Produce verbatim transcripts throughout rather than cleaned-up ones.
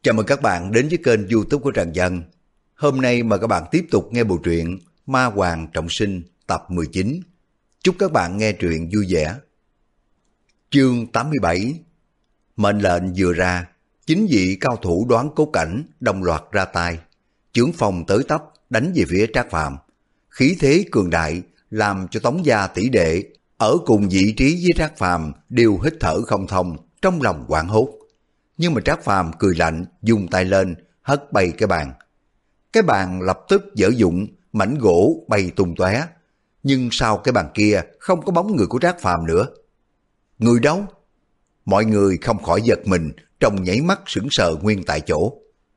Chào mừng các bạn đến với kênh YouTube của Trần Dân. Hôm nay mời các bạn tiếp tục nghe bộ truyện Ma Hoàng Trọng Sinh tập mười chín. Chúc các bạn nghe truyện vui vẻ. Chương tám mươi bảy. Mệnh lệnh vừa ra, chính vị cao thủ đoán cốt cảnh đồng loạt ra tay. Chưởng phòng tới tấp đánh về phía Trác Phàm. Khí thế cường đại làm cho Tống gia tỷ đệ ở cùng vị trí với Trác Phàm đều hít thở không thông, trong lòng hoảng hốt. Nhưng mà Trác Phàm cười lạnh, dùng tay lên, hất bay cái bàn. Cái bàn lập tức dở dụng, mảnh gỗ bay tung tóe. Nhưng sau cái bàn kia không có bóng người của Trác Phàm nữa. Người đâu? Mọi người không khỏi giật mình, trong nháy mắt sững sờ nguyên tại chỗ.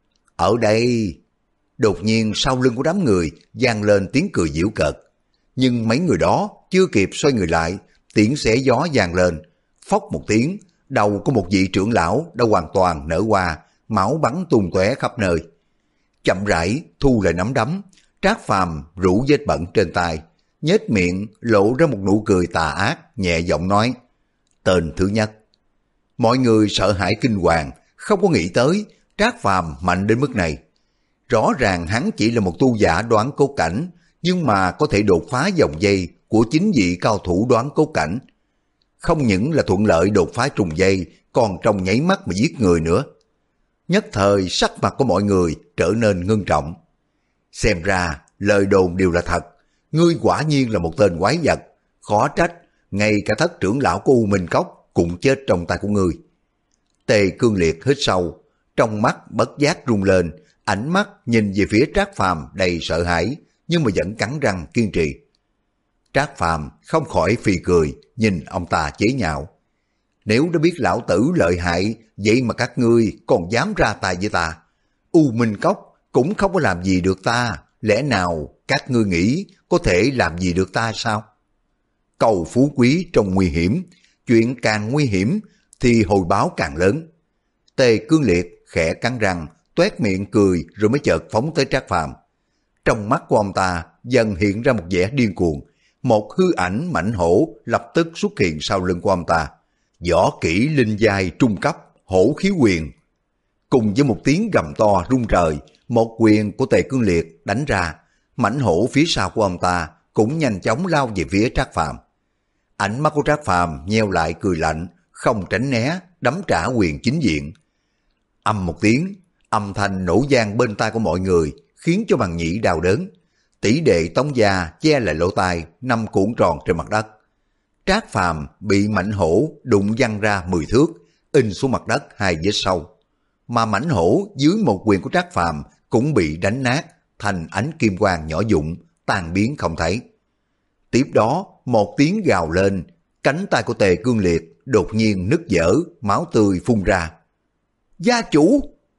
Ở đây. Đột nhiên sau lưng của đám người vang lên tiếng cười giễu cợt. Nhưng mấy người đó chưa kịp xoay người lại, tiếng xé gió vang lên, phốc một tiếng. Đầu của một vị trưởng lão đã hoàn toàn nở hoa, máu bắn tung tóe khắp nơi. Chậm rãi thu lại nắm đấm, Trác Phàm rũ vết bẩn trên tay, nhếch miệng lộ ra một nụ cười tà ác, nhẹ giọng nói: Tên thứ nhất. Mọi người sợ hãi kinh hoàng, không có nghĩ tới Trác Phàm mạnh đến mức này. Rõ ràng hắn chỉ là một tu giả đoán cốt cảnh, nhưng mà có thể đột phá vòng dây của chính vị cao thủ đoán cốt cảnh. Không những là thuận lợi đột phá trùng dây, còn trong nháy mắt mà giết người nữa. Nhất thời sắc mặt của mọi người trở nên ngưng trọng. Xem ra lời đồn đều là thật, ngươi quả nhiên là một tên quái vật, khó trách ngay cả thất trưởng lão của U Minh Cốc cũng chết trong tay của ngươi. Tề Cương Liệt hít sâu, trong mắt bất giác rung lên, ánh mắt nhìn về phía Trác Phàm đầy sợ hãi, nhưng mà vẫn cắn răng kiên trì. Trác Phàm không khỏi phì cười, nhìn ông ta chế nhạo. Nếu đã biết lão tử lợi hại, vậy mà các ngươi còn dám ra tay với ta. U Minh Cốc cũng không có làm gì được ta, lẽ nào các ngươi nghĩ có thể làm gì được ta sao? Cầu phú quý trong nguy hiểm, chuyện càng nguy hiểm thì hồi báo càng lớn. Tề Cương Liệt khẽ cắn răng, toét miệng cười rồi mới chợt phóng tới Trác Phàm. Trong mắt của ông ta dần hiện ra một vẻ điên cuồng. Một hư ảnh mãnh hổ lập tức xuất hiện sau lưng của ông ta. Võ kỹ linh giai trung cấp, hổ khí quyền. Cùng với một tiếng gầm to rung trời, một quyền của Tề Cương Liệt đánh ra. Mãnh hổ phía sau của ông ta cũng nhanh chóng lao về phía Trác Phàm. Ánh mắt của Trác Phàm nheo lại cười lạnh, không tránh né, đấm trả quyền chính diện. Âm một tiếng, âm thanh nổ vang bên tai của mọi người, khiến cho Bằng Nhĩ đau đớn. Tỷ đệ Tống gia che lại lỗ tai, nằm cuộn tròn trên mặt đất. Trác Phàm bị mãnh hổ đụng văng ra mười thước, in xuống mặt đất hai vết sâu. Mà mãnh hổ dưới một quyền của Trác Phàm cũng bị đánh nát thành ánh kim quang nhỏ vụn, tan biến không thấy. Tiếp đó một tiếng gào lên, cánh tay của Tề Cương Liệt đột nhiên nứt vỡ, máu tươi phun ra. Gia chủ!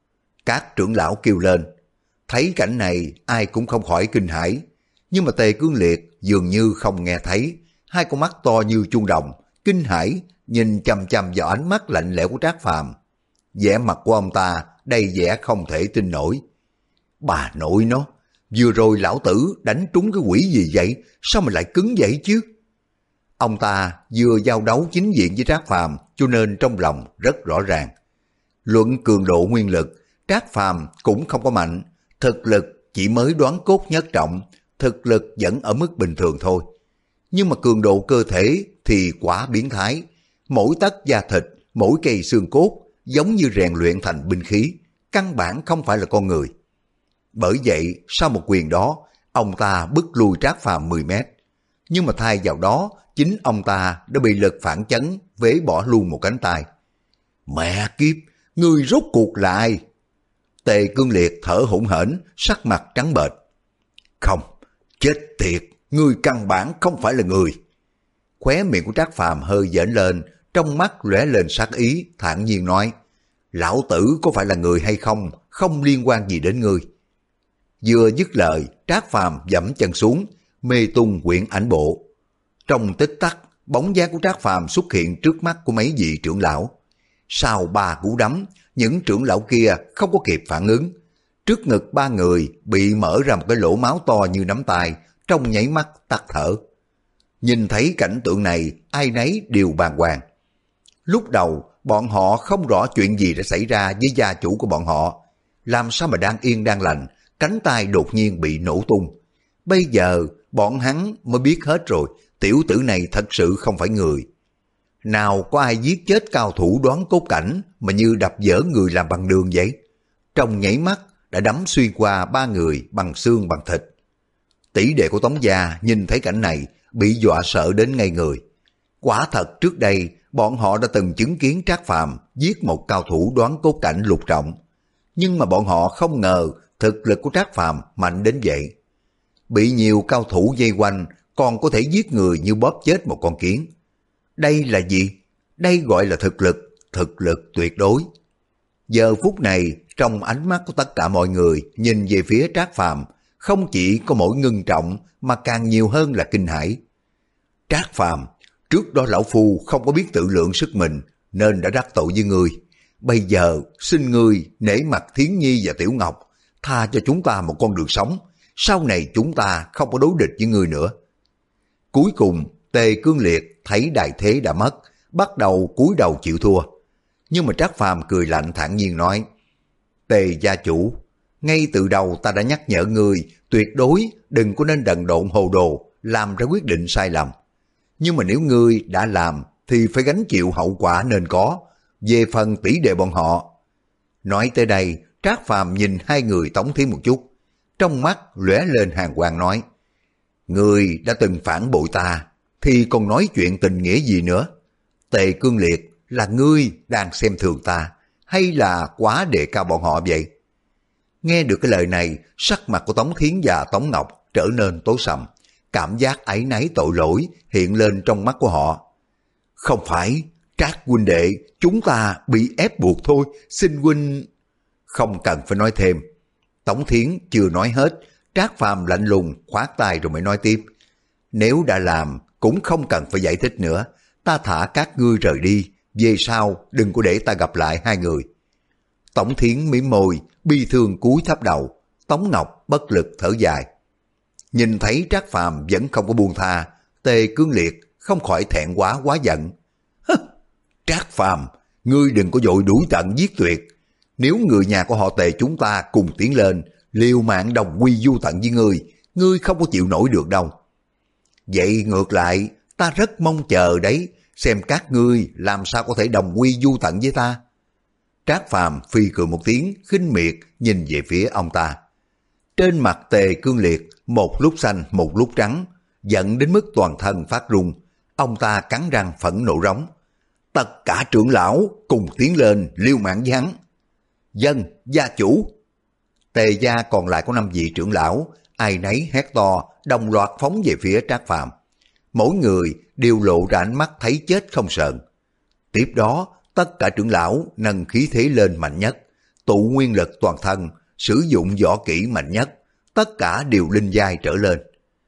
Các trưởng lão kêu lên. Thấy cảnh này ai cũng không khỏi kinh hãi, nhưng mà Tề Cương Liệt dường như không nghe thấy, hai con mắt to như chuông đồng, kinh hãi nhìn chằm chằm vào ánh mắt lạnh lẽo của Trác Phàm. Vẻ mặt của ông ta đầy vẻ không thể tin nổi. Bà nội nó, vừa rồi lão tử đánh trúng cái quỷ gì vậy, sao mà lại cứng vậy chứ? Ông ta vừa giao đấu chính diện với Trác Phàm, cho nên trong lòng rất rõ ràng. Luận cường độ nguyên lực, Trác Phàm cũng không có mạnh. Thực lực chỉ mới đoán cốt nhất trọng, thực lực vẫn ở mức bình thường thôi. Nhưng mà cường độ cơ thể thì quá biến thái. Mỗi tấc da thịt, mỗi cây xương cốt giống như rèn luyện thành binh khí, căn bản không phải là con người. Bởi vậy, sau một quyền đó, ông ta bức lui Trác Phàm mười mét. Nhưng mà thay vào đó, chính ông ta đã bị lực phản chấn, vế bỏ luôn một cánh tay. Mẹ kiếp, người rốt cuộc là ai? Tề Cương Liệt thở hổn hển, sắc mặt trắng bệch. Không, chết tiệt, ngươi căn bản không phải là người. Khóe miệng của Trác Phàm hơi vểnh lên, trong mắt lóe lên sát ý, thản nhiên nói: Lão tử có phải là người hay không, không liên quan gì đến ngươi. Vừa dứt lời, Trác Phàm giẫm chân xuống, mê tung quyển ảnh bộ. Trong tích tắc, bóng dáng của Trác Phàm xuất hiện trước mắt của mấy vị trưởng lão. Sau ba cú đấm, những trưởng lão kia không có kịp phản ứng. Trước ngực ba người bị mở ra một cái lỗ máu to như nắm tay, trong nháy mắt tắt thở. Nhìn thấy cảnh tượng này, ai nấy đều bàng hoàng. Lúc đầu, bọn họ không rõ chuyện gì đã xảy ra với gia chủ của bọn họ, làm sao mà đang yên đang lành, cánh tay đột nhiên bị nổ tung. Bây giờ bọn hắn mới biết hết rồi, tiểu tử này thật sự không phải người. Nào có ai giết chết cao thủ đoán cốt cảnh mà như đập vỡ người làm bằng đường vậy? Trong nhảy mắt đã đắm xuyên qua ba người bằng xương bằng thịt. Tỷ đệ của Tống gia nhìn thấy cảnh này bị dọa sợ đến ngay người. Quả thật trước đây bọn họ đã từng chứng kiến Trác Phàm giết một cao thủ đoán cốt cảnh lục trọng. Nhưng mà bọn họ không ngờ thực lực của Trác Phàm mạnh đến vậy. Bị nhiều cao thủ vây quanh còn có thể giết người như bóp chết một con kiến. Đây là gì? Đây gọi là thực lực, thực lực tuyệt đối. Giờ phút này, trong ánh mắt của tất cả mọi người nhìn về phía Trác Phàm, không chỉ có mỗi ngưng trọng mà càng nhiều hơn là kinh hãi. Trác Phàm, trước đó lão phu không có biết tự lượng sức mình nên đã đắc tội với ngươi. Bây giờ xin ngươi nể mặt Thiến Nhi và Tiểu Ngọc, tha cho chúng ta một con đường sống. Sau này chúng ta không có đối địch với ngươi nữa. Cuối cùng Tề Cương Liệt thấy đại thế đã mất, bắt đầu cúi đầu chịu thua. Nhưng mà Trác Phàm cười lạnh thản nhiên nói: Tề gia chủ, ngay từ đầu ta đã nhắc nhở ngươi tuyệt đối đừng có nên đần độn hồ đồ, làm ra quyết định sai lầm. Nhưng mà nếu ngươi đã làm thì phải gánh chịu hậu quả nên có. Về phần tỷ đệ bọn họ. Nói tới đây, Trác Phàm nhìn hai người Tống Thiến một chút, trong mắt lóe lên hàn quang nói: Ngươi đã từng phản bội ta thì còn nói chuyện tình nghĩa gì nữa? Tề Cương Liệt, là ngươi đang xem thường ta hay là quá đề cao bọn họ vậy? Nghe được cái lời này, sắc mặt của Tống Thiến và Tống Ngọc trở nên tối sầm, cảm giác áy náy tội lỗi hiện lên trong mắt của họ. Không phải, Trác huynh đệ, chúng ta bị ép buộc thôi, xin huynh... Không cần phải nói thêm. Tống Thiến chưa nói hết, Trác Phàm lạnh lùng khoát tay rồi mới nói tiếp: Nếu đã làm cũng không cần phải giải thích nữa, ta thả các ngươi rời đi, về sau đừng có để ta gặp lại hai người. Tống Thiến mỉm môi, bi thương cúi thấp đầu. Tống Ngọc bất lực thở dài. Nhìn thấy Trác Phàm vẫn không có buông tha, Tề Cương Liệt không khỏi thẹn quá quá giận. Trác Phàm, ngươi đừng có vội đuổi tận giết tuyệt. Nếu người nhà của họ Tề chúng ta cùng tiến lên, liều mạng đồng quy du tận với ngươi, ngươi không có chịu nổi được đâu. Vậy ngược lại, ta rất mong chờ đấy, xem các ngươi làm sao có thể đồng quy du tận với ta. Trác Phàm phi cười một tiếng, khinh miệt nhìn về phía ông ta. Trên mặt Tề Cương Liệt, một lúc xanh một lúc trắng, giận đến mức toàn thân phát run. Ông ta cắn răng phẫn nộ rống: Tất cả trưởng lão cùng tiến lên liều mạng với hắn. Dân, gia chủ. Tề gia còn lại có năm vị trưởng lão, ai nấy hét to, đồng loạt phóng về phía Trác Phàm. Mỗi người đều lộ ra ánh mắt thấy chết không sờn. Tiếp đó, tất cả trưởng lão nâng khí thế lên mạnh nhất, tụ nguyên lực toàn thân, sử dụng võ kỹ mạnh nhất, tất cả đều linh giai trở lên.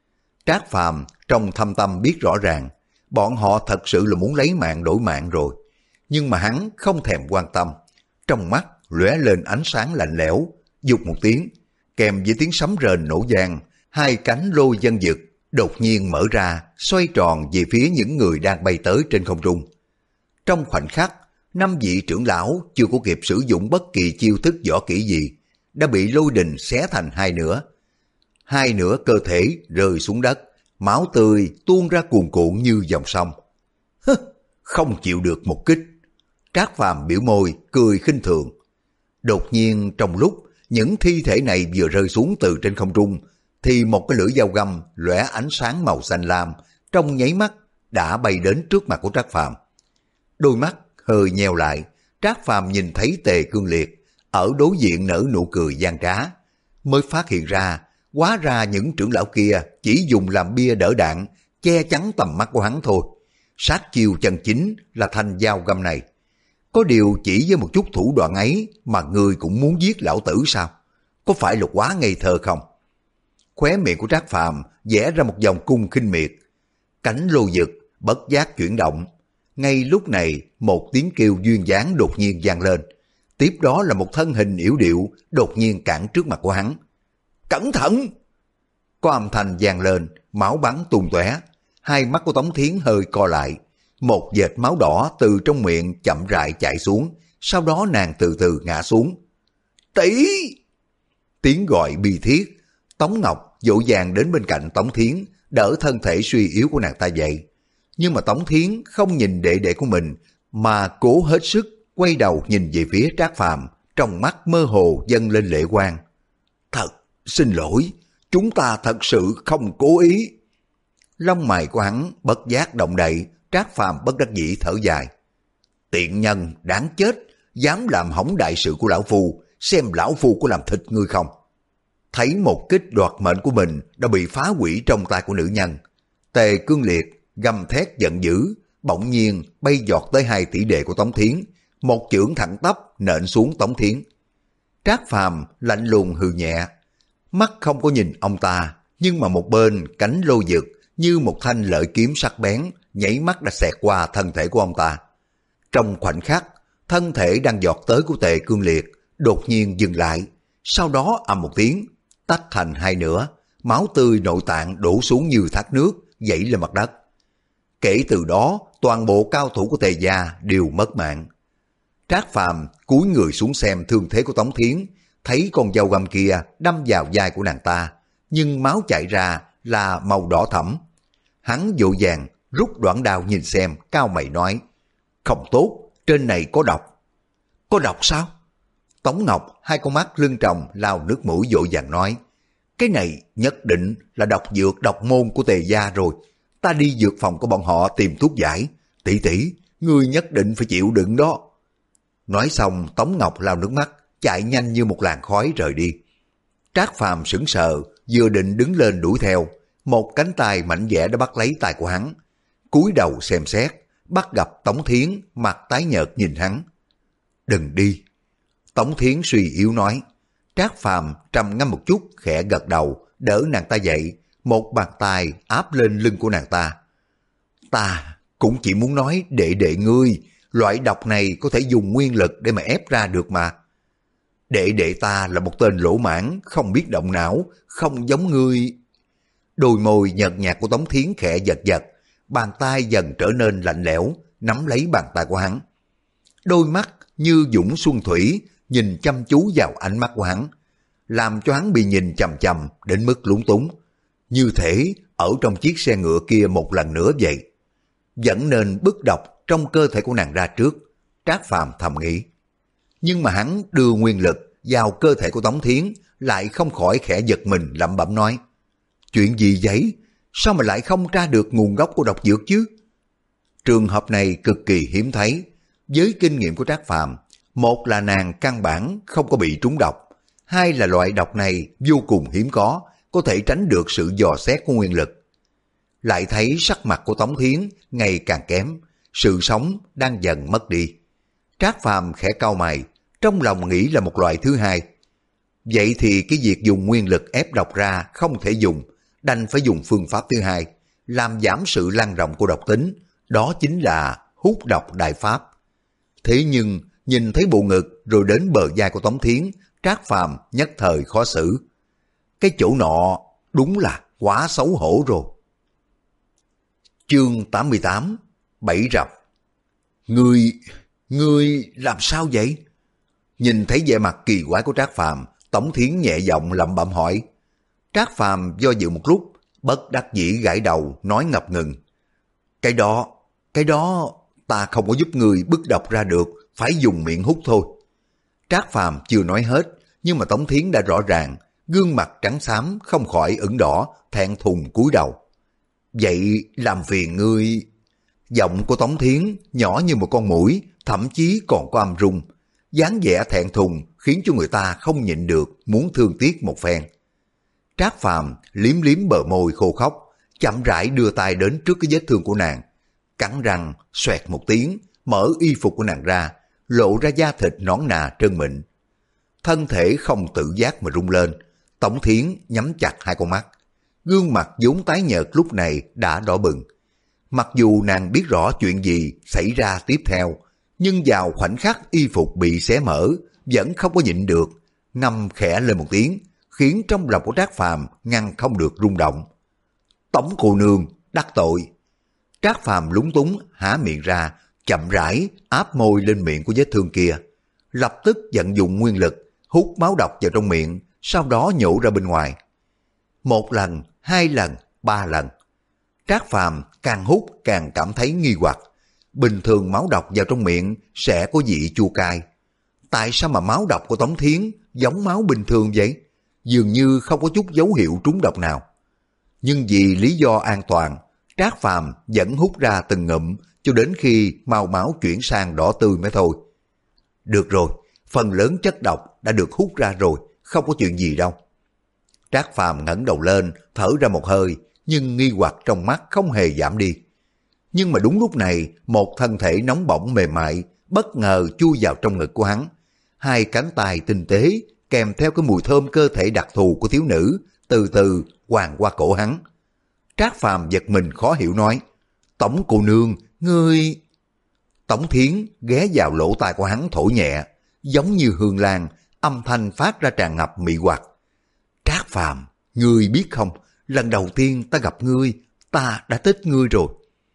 Trác Phàm trong thâm tâm biết rõ ràng, bọn họ thật sự là muốn lấy mạng đổi mạng rồi. Nhưng mà hắn không thèm quan tâm, trong mắt lóe lên ánh sáng lạnh lẽo, dục một tiếng, kèm với tiếng sấm rền nổ vang, hai cánh lôi dân dực đột nhiên mở ra, xoay tròn về phía những người đang bay tới trên không trung. Trong khoảnh khắc, năm vị trưởng lão chưa có kịp sử dụng bất kỳ chiêu thức võ kỹ gì, đã bị lôi đình xé thành hai nửa. Hai nửa cơ thể rơi xuống đất, máu tươi tuôn ra cuồn cuộn như dòng sông. Hứ, không chịu được một kích. Trác Phàm biểu môi, cười khinh thường. Đột nhiên trong lúc những thi thể này vừa rơi xuống từ trên không trung, thì một cái lưỡi dao găm lóe ánh sáng màu xanh lam, trong nháy mắt đã bay đến trước mặt của Trác Phàm. Đôi mắt hơi nheo lại, Trác Phàm nhìn thấy Tề Cương Liệt ở đối diện nở nụ cười gian trá, mới phát hiện ra, hóa ra những trưởng lão kia chỉ dùng làm bia đỡ đạn, che chắn tầm mắt của hắn thôi. Sát chiêu chân chính là thanh dao găm này. Có điều chỉ với một chút thủ đoạn ấy mà người cũng muốn giết lão tử sao? Có phải là quá ngây thơ không? Khóe miệng của Trác Phàm vẽ ra một vòng cung khinh miệt. Cánh lô dực bất giác chuyển động. Ngay lúc này một tiếng kêu duyên dáng đột nhiên vang lên. Tiếp đó là một thân hình yểu điệu đột nhiên cản trước mặt của hắn. Cẩn thận! Có âm thanh vang lên, máu bắn tung tóe. Hai mắt của Tống Thiến hơi co lại. Một vệt máu đỏ từ trong miệng chậm rãi chảy xuống, sau đó nàng từ từ ngã xuống. tỷ. Tiếng gọi bi thiết, Tống Ngọc dỗ dàng đến bên cạnh Tống Thiến, đỡ thân thể suy yếu của nàng ta dậy. Nhưng mà Tống Thiến không nhìn đệ đệ của mình, mà cố hết sức quay đầu nhìn về phía Trác Phàm, trong mắt mơ hồ dâng lên lệ quang. Thật xin lỗi, chúng ta thật sự không cố ý. Lông mày của hắn bất giác động đậy, Trác Phàm bất đắc dĩ thở dài. Tiện nhân đáng chết, dám làm hỏng đại sự của lão phu, xem lão phu có làm thịt ngươi không. Thấy một kích đoạt mệnh của mình đã bị phá hủy trong tay của nữ nhân, Tề Cương Liệt gầm thét giận dữ, bỗng nhiên bay giọt tới hai tỷ đệ của Tống Thiến, một chưởng thẳng tắp nện xuống Tống Thiến. Trác Phàm lạnh lùng hừ nhẹ, mắt không có nhìn ông ta, nhưng mà một bên cánh lô dực như một thanh lợi kiếm sắc bén nhảy mắt đã xẹt qua thân thể của ông ta. Trong khoảnh khắc, thân thể đang giọt tới của Tề Cương Liệt đột nhiên dừng lại, sau đó ầm một tiếng tách thành hai nửa, máu tươi nội tạng đổ xuống như thác nước dẫy lên mặt đất. Kể từ đó, toàn bộ cao thủ của Tề gia đều mất mạng. Trác Phàm cúi người xuống xem thương thế của Tống Thiến, thấy con dao găm kia đâm vào vai của nàng ta, nhưng máu chảy ra là màu đỏ thẫm. Hắn vội vàng rút đoạn đao nhìn xem, cau mày nói: không tốt, trên này có độc. Có độc sao? Tống Ngọc hai con mắt lưng tròng lao nước mũi vội vàng nói: cái này nhất định là độc dược độc môn của Tề gia rồi. Ta đi dược phòng của bọn họ tìm thuốc giải. Tỷ tỷ, ngươi nhất định phải chịu đựng đó. Nói xong, Tống Ngọc lao nước mắt, chạy nhanh như một làn khói rời đi. Trác Phàm sững sờ, vừa định đứng lên đuổi theo, một cánh tay mạnh mẽ đã bắt lấy tay của hắn. Cúi đầu xem xét, bắt gặp Tống Thiến mặt tái nhợt nhìn hắn. Đừng đi. Tống Thiến suy yếu nói. Trác Phàm trầm ngâm một chút, khẽ gật đầu, đỡ nàng ta dậy, một bàn tay áp lên lưng của nàng ta. Ta cũng chỉ muốn nói đệ đệ ngươi, loại độc này có thể dùng nguyên lực để mà ép ra được mà. Đệ đệ ta là một tên lỗ mãng, không biết động não, không giống ngươi. Đôi môi nhợt nhạt của Tống Thiến khẽ giật giật, bàn tay dần trở nên lạnh lẽo, nắm lấy bàn tay của hắn. Đôi mắt như dũng xuân thủy, nhìn chăm chú vào ánh mắt của hắn, làm cho hắn bị nhìn chằm chằm đến mức lúng túng, như thể ở trong chiếc xe ngựa kia một lần nữa vậy. Vẫn nên bức độc trong cơ thể của nàng ra trước, Trác Phàm thầm nghĩ. Nhưng mà hắn đưa nguyên lực vào cơ thể của Tống Thiến, lại không khỏi khẽ giật mình lẩm bẩm nói: chuyện gì vậy? Sao mà lại không tra được nguồn gốc của độc dược chứ? Trường hợp này cực kỳ hiếm thấy. Với kinh nghiệm của Trác Phàm, một là nàng căn bản không có bị trúng độc, hai là loại độc này vô cùng hiếm có, có thể tránh được sự dò xét của nguyên lực. Lại thấy sắc mặt của Tống Thiến ngày càng kém, sự sống đang dần mất đi. Trác Phàm khẽ cau mày, trong lòng nghĩ là một loại thứ hai. Vậy thì cái việc dùng nguyên lực ép độc ra không thể dùng, đành phải dùng phương pháp thứ hai, làm giảm sự lan rộng của độc tính, đó chính là hút độc đại pháp. Thế nhưng nhìn thấy bộ ngực rồi đến bờ vai của Tống Thiến, Trác Phàm nhất thời khó xử. Cái chỗ nọ đúng là quá xấu hổ rồi. Chương tám mươi tám, Bẫy rập. Ngươi, ngươi làm sao vậy? Nhìn thấy vẻ mặt kỳ quái của Trác Phàm, Tống Thiến nhẹ giọng lẩm bẩm hỏi. Trác Phàm do dự một lúc, bất đắc dĩ gãi đầu nói ngập ngừng. Cái đó, cái đó ta không có giúp người bức độc ra được, phải dùng miệng hút thôi. Trác Phàm chưa nói hết, nhưng mà Tống Thiến đã rõ ràng, gương mặt trắng xám không khỏi ửng đỏ, thẹn thùng cúi đầu. Vậy làm phiền ngươi. Giọng của Tống Thiến nhỏ như một con muỗi, thậm chí còn có âm rung. Dáng vẻ thẹn thùng khiến cho người ta không nhịn được muốn thương tiếc một phen. Trác Phàm liếm liếm bờ môi khô khóc, chậm rãi đưa tay đến trước cái vết thương của nàng, cắn răng xoẹt một tiếng, mở y phục của nàng ra, lộ ra da thịt nõn nà trơn mịn. Thân thể không tự giác mà rung lên. Tống Thiến nhắm chặt hai con mắt, gương mặt vốn tái nhợt lúc này đã đỏ bừng. Mặc dù nàng biết rõ chuyện gì xảy ra tiếp theo, nhưng vào khoảnh khắc y phục bị xé mở, vẫn không có nhịn được, ngâm khẽ lên một tiếng, khiến trong lòng của Trác Phàm ngăn không được rung động. Tống cô nương, đắc tội. Trác Phàm lúng túng há miệng ra, chậm rãi áp môi lên miệng của vết thương kia, lập tức vận dụng nguyên lực, hút máu độc vào trong miệng, sau đó nhổ ra bên ngoài. Một lần, hai lần, ba lần. Trác Phàm càng hút càng cảm thấy nghi hoặc. Bình thường máu độc vào trong miệng sẽ có vị chua cay. Tại sao mà máu độc của Tống Thiến giống máu bình thường vậy? Dường như không có chút dấu hiệu trúng độc nào. Nhưng vì lý do an toàn, Trác Phàm vẫn hút ra từng ngụm cho đến khi màu máu chuyển sang đỏ tươi mới thôi. Được rồi, phần lớn chất độc đã được hút ra rồi, không có chuyện gì đâu. Trác Phàm ngẩng đầu lên, thở ra một hơi, nhưng nghi hoặc trong mắt không hề giảm đi. Nhưng mà đúng lúc này, một thân thể nóng bỏng mềm mại bất ngờ chui vào trong ngực của hắn. Hai cánh tay tinh tế kèm theo cái mùi thơm cơ thể đặc thù của thiếu nữ từ từ quàng qua cổ hắn. Trác Phàm giật mình khó hiểu nói, Tống cô nương, ngươi... Tống Thiến ghé vào lỗ tai của hắn thổi nhẹ, giống như hương lan, âm thanh phát ra tràn ngập mị hoặc. Trác Phàm, ngươi biết không, lần đầu tiên ta gặp ngươi, ta đã thích ngươi rồi.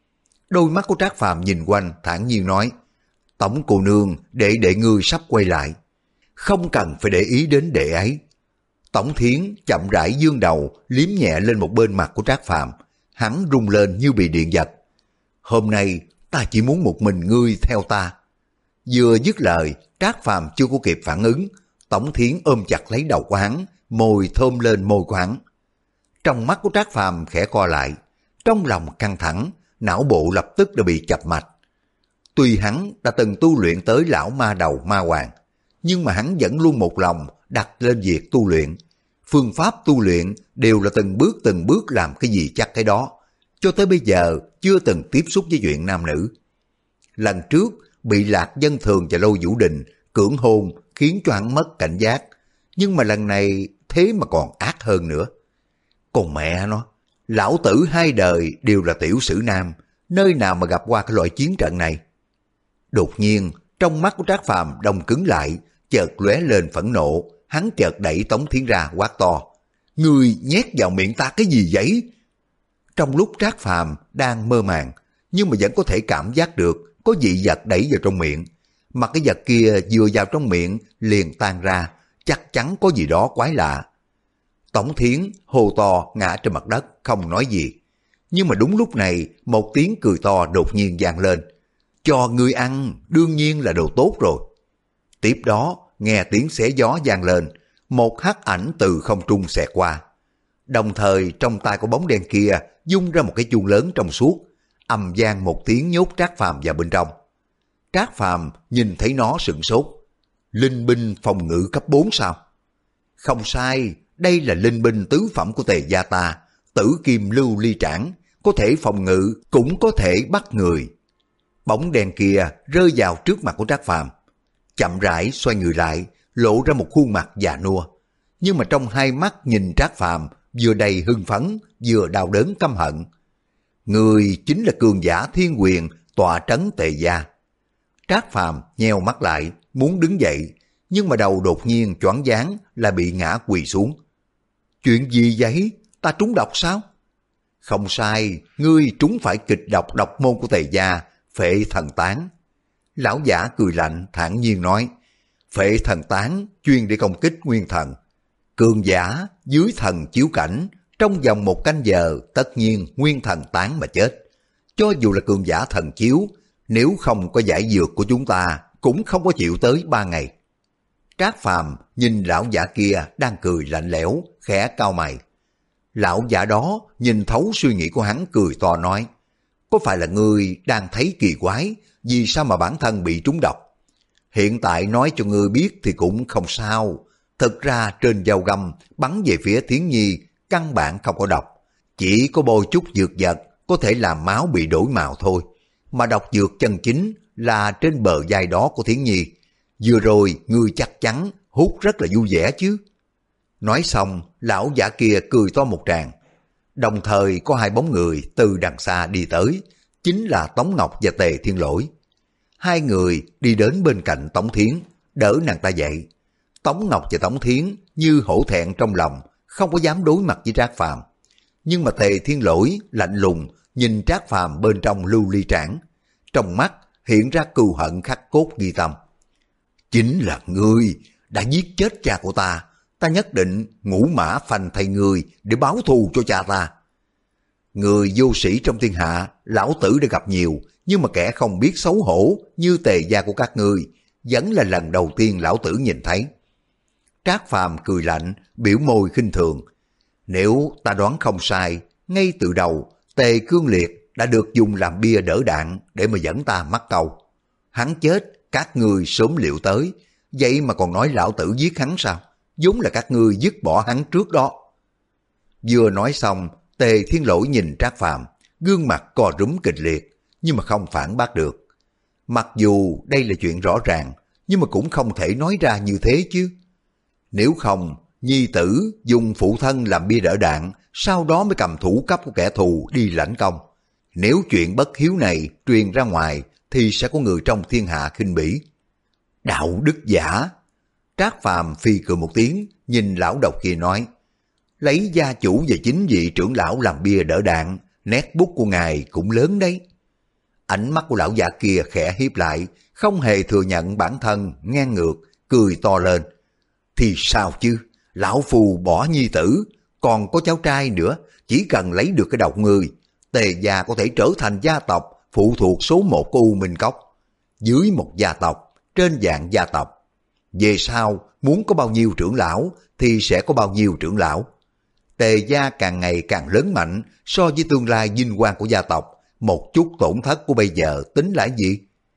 Đôi mắt của Trác Phàm nhìn quanh thản nhiên nói, Tống cô nương, đệ đệ ngươi sắp quay lại. Không cần phải để ý đến đệ ấy. Tống Thiến chậm rãi dương đầu, liếm nhẹ lên một bên mặt của Trác Phàm, hắn rung lên như bị điện giật. Hôm nay ta chỉ muốn một mình ngươi theo ta. Vừa dứt lời, Trác Phàm chưa có kịp phản ứng, Tống Thiến ôm chặt lấy đầu của hắn, môi thơm lên môi của hắn. Trong mắt của Trác Phàm khẽ co lại, trong lòng căng thẳng, não bộ lập tức đã bị chập mạch. Tuy hắn đã từng tu luyện tới lão ma đầu ma hoàng, nhưng mà hắn vẫn luôn một lòng đặt lên việc tu luyện. Phương pháp tu luyện đều là từng bước từng bước làm cái gì chắc cái đó, cho tới bây giờ chưa từng tiếp xúc với chuyện nam nữ. Lần trước bị Lạc Dân Thường và Lô Vũ Đình cưỡng hôn khiến cho hắn mất cảnh giác, nhưng mà lần này thế mà còn ác hơn nữa. Còn mẹ nó, lão tử hai đời đều là tiểu sử nam, nơi nào mà gặp qua cái loại chiến trận này. Đột nhiên, trong mắt của Trác Phàm đông cứng lại, chợt lóe lên phẫn nộ, hắn chợt đẩy Tống Thiến ra quát to. Ngươi nhét vào miệng ta cái gì vậy? Trong lúc Trác Phàm đang mơ màng, nhưng mà vẫn có thể cảm giác được có dị vật đẩy vào trong miệng. Mà cái vật kia vừa vào trong miệng liền tan ra, chắc chắn có gì đó quái lạ. Tống Thiến hô to ngã trên mặt đất, không nói gì. Nhưng mà đúng lúc này, một tiếng cười to đột nhiên vang lên. Cho ngươi ăn, đương nhiên là đồ tốt rồi. Tiếp đó, nghe tiếng xé gió vang lên, một hắc ảnh từ không trung xẹt qua. Đồng thời trong tay của bóng đen kia dung ra một cái chuông lớn trong suốt, ầm vang một tiếng nhốt Trác Phàm vào bên trong. Trác Phàm nhìn thấy nó sửng sốt. Linh binh phòng ngự cấp bốn sao? Không sai, đây là linh binh tứ phẩm của Tề gia ta, Tử Kim Lưu Ly Trảm, có thể phòng ngự cũng có thể bắt người. Bóng đen kia rơi vào trước mặt của Trác Phàm, chậm rãi xoay người lại, lộ ra một khuôn mặt già nua, nhưng mà trong hai mắt nhìn Trác Phàm vừa đầy hưng phấn, vừa đau đớn căm hận. Người chính là cường giả thiên quyền tọa trấn Tề gia. Trác Phàm nheo mắt lại, muốn đứng dậy, nhưng mà đầu đột nhiên choáng váng là bị ngã quỳ xuống. Chuyện gì vậy? Ta trúng độc sao? Không sai, ngươi trúng phải kịch độc độc môn của Tề gia, Phệ Thần Tán. Lão giả cười lạnh thản nhiên nói, Phệ Thần Tán chuyên để công kích nguyên thần. Cường giả dưới thần chiếu cảnh, trong vòng một canh giờ tất nhiên nguyên thần tán mà chết. Cho dù là cường giả thần chiếu, nếu không có giải dược của chúng ta cũng không có chịu tới ba ngày. Trác Phàm nhìn lão giả kia đang cười lạnh lẽo, khẽ cau mày. Lão giả đó nhìn thấu suy nghĩ của hắn, cười to nói, có phải là ngươi đang thấy kỳ quái, vì sao mà bản thân bị trúng độc? Hiện tại nói cho ngươi biết thì cũng không sao. Thực ra trên dao găm bắn về phía Thiến Nhi căn bản không có độc, chỉ có bôi chút dược vật có thể làm máu bị đổi màu thôi. Mà độc dược chân chính là trên bờ vai đó của Thiến Nhi. Vừa rồi ngươi chắc chắn hút rất là vui vẻ chứ. Nói xong, lão giả kia cười to một tràng. Đồng thời có hai bóng người từ đằng xa đi tới, chính là Tống Ngọc và Tề Thiên Lỗi. Hai người đi đến bên cạnh Tống Thiến, đỡ nàng ta dậy. Tống Ngọc và Tống Thiến như hổ thẹn trong lòng, không có dám đối mặt với Trác Phàm. Nhưng mà Tề Thiên Lỗi lạnh lùng nhìn Trác Phàm bên trong lưu ly trảm, trong mắt hiện ra cừu hận khắc cốt ghi tâm. Chính là ngươi, đã giết chết cha của ta, ta nhất định ngũ mã phanh thây ngươi để báo thù cho cha ta. Người vô sĩ trong thiên hạ, lão tử đã gặp nhiều, nhưng mà kẻ không biết xấu hổ như Tề gia của các ngươi, vẫn là lần đầu tiên lão tử nhìn thấy. Trác Phàm cười lạnh, biểu môi khinh thường. Nếu ta đoán không sai, ngay từ đầu, Tề Cương Liệt đã được dùng làm bia đỡ đạn để mà dẫn ta mắc câu. Hắn chết, các ngươi sớm liệu tới, vậy mà còn nói lão tử giết hắn sao? Vốn là các ngươi dứt bỏ hắn trước đó. Vừa nói xong, Tề Thiên Lỗi nhìn Trác Phàm, gương mặt co rúm kịch liệt, nhưng mà không phản bác được. Mặc dù đây là chuyện rõ ràng, nhưng mà cũng không thể nói ra như thế chứ. Nếu không, nhi tử dùng phụ thân làm bia đỡ đạn, sau đó mới cầm thủ cấp của kẻ thù đi lãnh công. Nếu chuyện bất hiếu này truyền ra ngoài, thì sẽ có người trong thiên hạ khinh bỉ. Đạo đức giả. Trác Phàm phi cười một tiếng, nhìn lão độc kia nói, lấy gia chủ và chính vị trưởng lão làm bia đỡ đạn, nét bút của ngài cũng lớn đấy. Ánh mắt của lão già kia khẽ hiếp lại, không hề thừa nhận bản thân ngang ngược, cười to lên. Thì sao chứ, lão phù bỏ nhi tử, còn có cháu trai nữa, chỉ cần lấy được cái đầu ngươi, Tề gia có thể trở thành gia tộc phụ thuộc số một của U Minh Cốc. Dưới một gia tộc, trên dạng gia tộc. Về sau, muốn có bao nhiêu trưởng lão thì sẽ có bao nhiêu trưởng lão. Tề gia càng ngày càng lớn mạnh, so với tương lai vinh quang của gia tộc, một chút tổn thất của bây giờ tính là gì?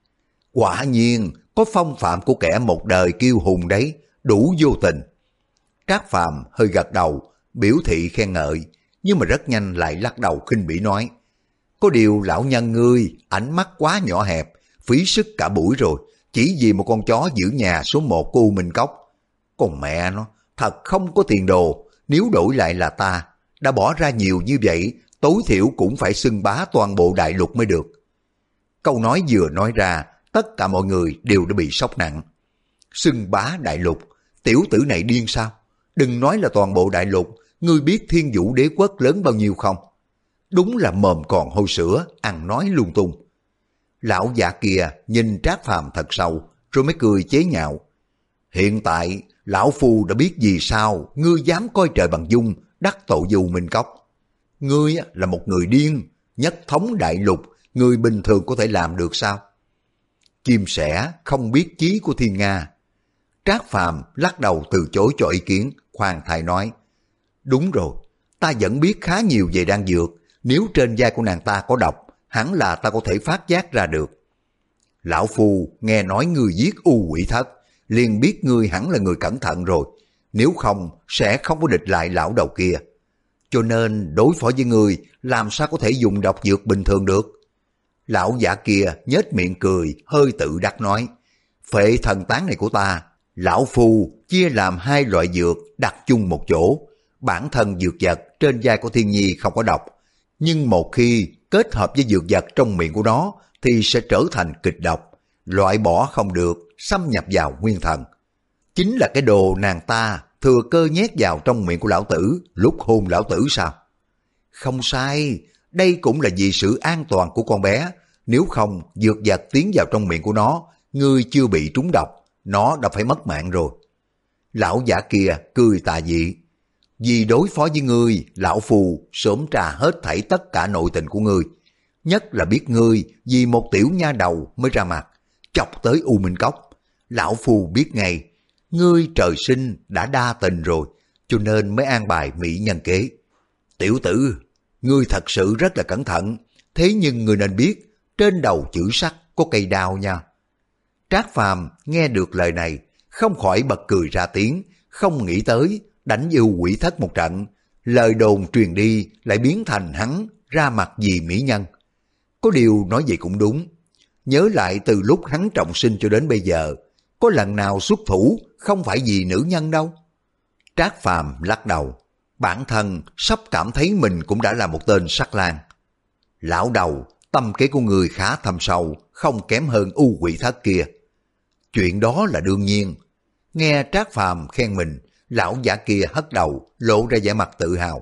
Quả nhiên, có phong phạm của kẻ một đời kiêu hùng đấy, đủ vô tình. Trác Phàm hơi gật đầu, biểu thị khen ngợi, nhưng mà rất nhanh lại lắc đầu khinh bỉ nói, có điều lão nhân ngươi, ánh mắt quá nhỏ hẹp, phí sức cả buổi rồi, chỉ vì một con chó giữ nhà số một của U Minh Cốc. Còn mẹ nó, thật không có tiền đồ, nếu đổi lại là ta, đã bỏ ra nhiều như vậy, tối thiểu cũng phải xưng bá toàn bộ đại lục mới được. Câu nói vừa nói ra, tất cả mọi người đều đã bị sốc nặng. Xưng bá đại lục, tiểu tử này điên sao? Đừng nói là toàn bộ đại lục, ngươi biết Thiên Vũ Đế quốc lớn bao nhiêu không? Đúng là mồm còn hôi sữa, ăn nói lung tung. Lão già kia nhìn Trác Phàm thật sâu, rồi mới cười chế nhạo. Hiện tại, lão phu đã biết vì sao ngươi dám coi trời bằng dung, đắc tội dù Minh Cốc. Ngươi là một người điên, nhất thống đại lục, người bình thường có thể làm được sao? Chim sẻ không biết chí của thiên nga. Trác Phàm lắc đầu từ chối cho ý kiến, khoan thai nói, đúng rồi, ta vẫn biết khá nhiều về đan dược, nếu trên vai của nàng ta có độc, hẳn là ta có thể phát giác ra được. Lão phu nghe nói ngươi giết U Quỷ Thất, liền biết ngươi hẳn là người cẩn thận rồi, nếu không sẽ không có địch lại lão đầu kia. Cho nên đối phó với ngươi làm sao có thể dùng độc dược bình thường được. Lão giả kia nhếch miệng cười, hơi tự đắc nói, phệ thần tán này của ta, lão phu chia làm hai loại dược đặt chung một chỗ. Bản thân dược vật trên vai của Thiên Nhi không có độc, nhưng một khi kết hợp với dược vật trong miệng của nó thì sẽ trở thành kịch độc, loại bỏ không được, xâm nhập vào nguyên thần. Chính là cái đồ nàng ta thừa cơ nhét vào trong miệng của lão tử lúc hôn lão tử sao? Không sai, đây cũng là vì sự an toàn của con bé, nếu không dược vật tiến vào trong miệng của nó, ngươi chưa bị trúng độc, nó đã phải mất mạng rồi. Lão giả kia cười tà dị, vì đối phó với ngươi, lão phù sớm tra hết thảy tất cả nội tình của ngươi, nhất là biết ngươi vì một tiểu nha đầu mới ra mặt, chọc tới U Minh Cốc. Lão phù biết ngay, ngươi trời sinh đã đa tình rồi, cho nên mới an bài mỹ nhân kế. Tiểu tử, ngươi thật sự rất là cẩn thận, thế nhưng ngươi nên biết, trên đầu chữ sắt có cây đao nha. Trác Phàm nghe được lời này, không khỏi bật cười ra tiếng, không nghĩ tới đánh yêu quỷ thất một trận, lời đồn truyền đi lại biến thành hắn ra mặt vì mỹ nhân. Có điều nói vậy cũng đúng, nhớ lại từ lúc hắn trọng sinh cho đến bây giờ, có lần nào xuất thủ không phải vì nữ nhân đâu. Trác Phàm lắc đầu, bản thân sắp cảm thấy mình cũng đã là một tên sắc lang. Lão đầu, tâm kế của người khá thâm sâu, không kém hơn U Quỷ Thất kia. Chuyện đó là đương nhiên. Nghe Trác Phàm khen mình, lão giả kia hất đầu, lộ ra vẻ mặt tự hào.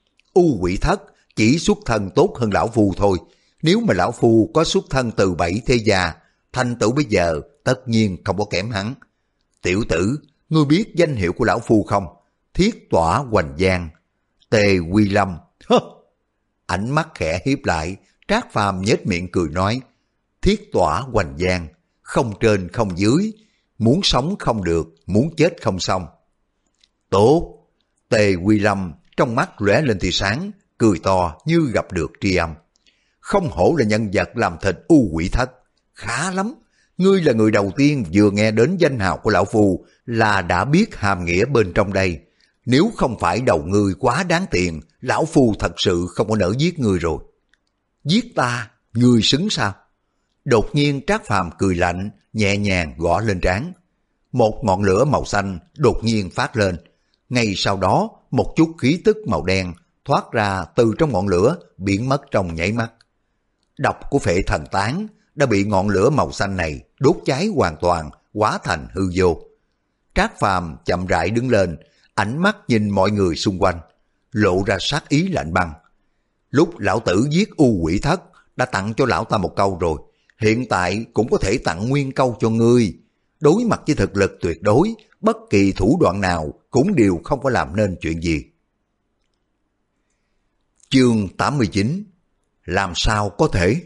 U Quỷ Thất chỉ xuất thân tốt hơn lão phu thôi. Nếu mà lão phu có xuất thân từ bảy thế gia, thành tựu bây giờ tất nhiên không có kém hắn. Tiểu tử, Ngươi biết danh hiệu của lão phu không? Thiết tỏa hoành giang. Tề Quy Lâm. Hơ! Ánh mắt khẽ hiếp lại, Trác Phàm nhếch miệng cười nói, thiết tỏa hoành giang, không trên không dưới, muốn sống không được, muốn chết không xong. Tốt! Tề Quy Lâm trong mắt lóe lên tia sáng, cười to như gặp được tri âm. Không hổ là nhân vật làm thịt u quỷ thất. Khá lắm! Ngươi là người đầu tiên vừa nghe đến danh hào của lão phu là đã biết hàm nghĩa bên trong đây. Nếu không phải đầu ngươi quá đáng tiền, lão phu thật sự không có nỡ giết ngươi rồi. Giết ta, ngươi xứng sao? Đột nhiên Trác Phàm cười lạnh, nhẹ nhàng gõ lên trán. Một ngọn lửa màu xanh đột nhiên phát lên. Ngay sau đó, một chút khí tức màu đen thoát ra từ trong ngọn lửa, biến mất trong nháy mắt. Độc của phệ thần tán đã bị ngọn lửa màu xanh này đốt cháy hoàn toàn, hóa thành hư vô. Trác Phàm chậm rãi đứng lên, ánh mắt nhìn mọi người xung quanh, lộ ra sát ý lạnh băng. Lúc lão tử giết u quỷ thất, đã tặng cho lão ta một câu rồi, hiện tại cũng có thể tặng nguyên câu cho ngươi. Đối mặt với thực lực tuyệt đối, bất kỳ thủ đoạn nào cũng đều không có làm nên chuyện gì. Chương tám mươi chín. Làm sao có thể?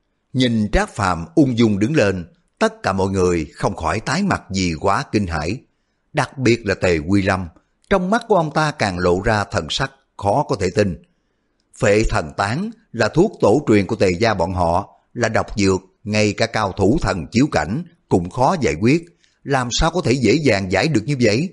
Nhìn Trác Phàm ung dung đứng lên, tất cả mọi người không khỏi tái mặt vì quá kinh hãi. Đặc biệt là Tề Quy Lâm, trong mắt của ông ta càng lộ ra thần sắc khó có thể tin. Phệ thần tán là thuốc tổ truyền của Tề gia bọn họ, là độc dược, ngay cả cao thủ thần chiếu cảnh cũng khó giải quyết, làm sao có thể dễ dàng giải được như vậy?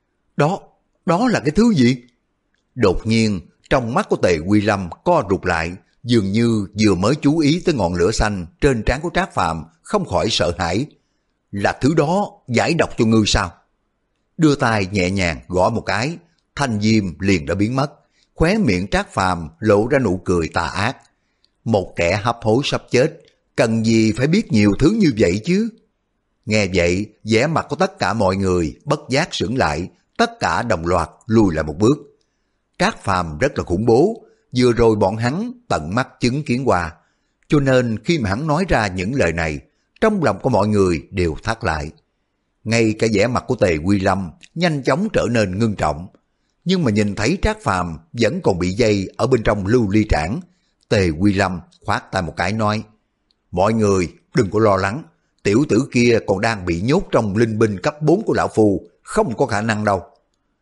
Đó, đó là cái thứ gì? Đột nhiên, trong mắt của Tề Quy Lâm co rụt lại, dường như vừa mới chú ý tới ngọn lửa xanh trên trán của Trác Phàm, không khỏi sợ hãi. Là thứ đó giải độc cho ngươi sao? Đưa tay nhẹ nhàng gõ một cái, thanh diêm liền đã biến mất, khóe miệng Trác Phàm lộ ra nụ cười tà ác. Một kẻ hấp hối sắp chết, cần gì phải biết nhiều thứ như vậy chứ? Nghe vậy, vẻ mặt của tất cả mọi người bất giác sững lại, tất cả đồng loạt lùi lại một bước. Trác Phàm rất là khủng bố, vừa rồi bọn hắn tận mắt chứng kiến qua, cho nên khi mà hắn nói ra những lời này, trong lòng của mọi người đều thắt lại. Ngay cả vẻ mặt của Tề Quy Lâm nhanh chóng trở nên ngưng trọng, nhưng mà nhìn thấy Trác Phàm vẫn còn bị dây ở bên trong lưu ly trảng, Tề Quy Lâm khoát tay một cái nói, mọi người đừng có lo lắng, tiểu tử kia còn đang bị nhốt trong linh binh cấp bốn của lão phu, không có khả năng đâu.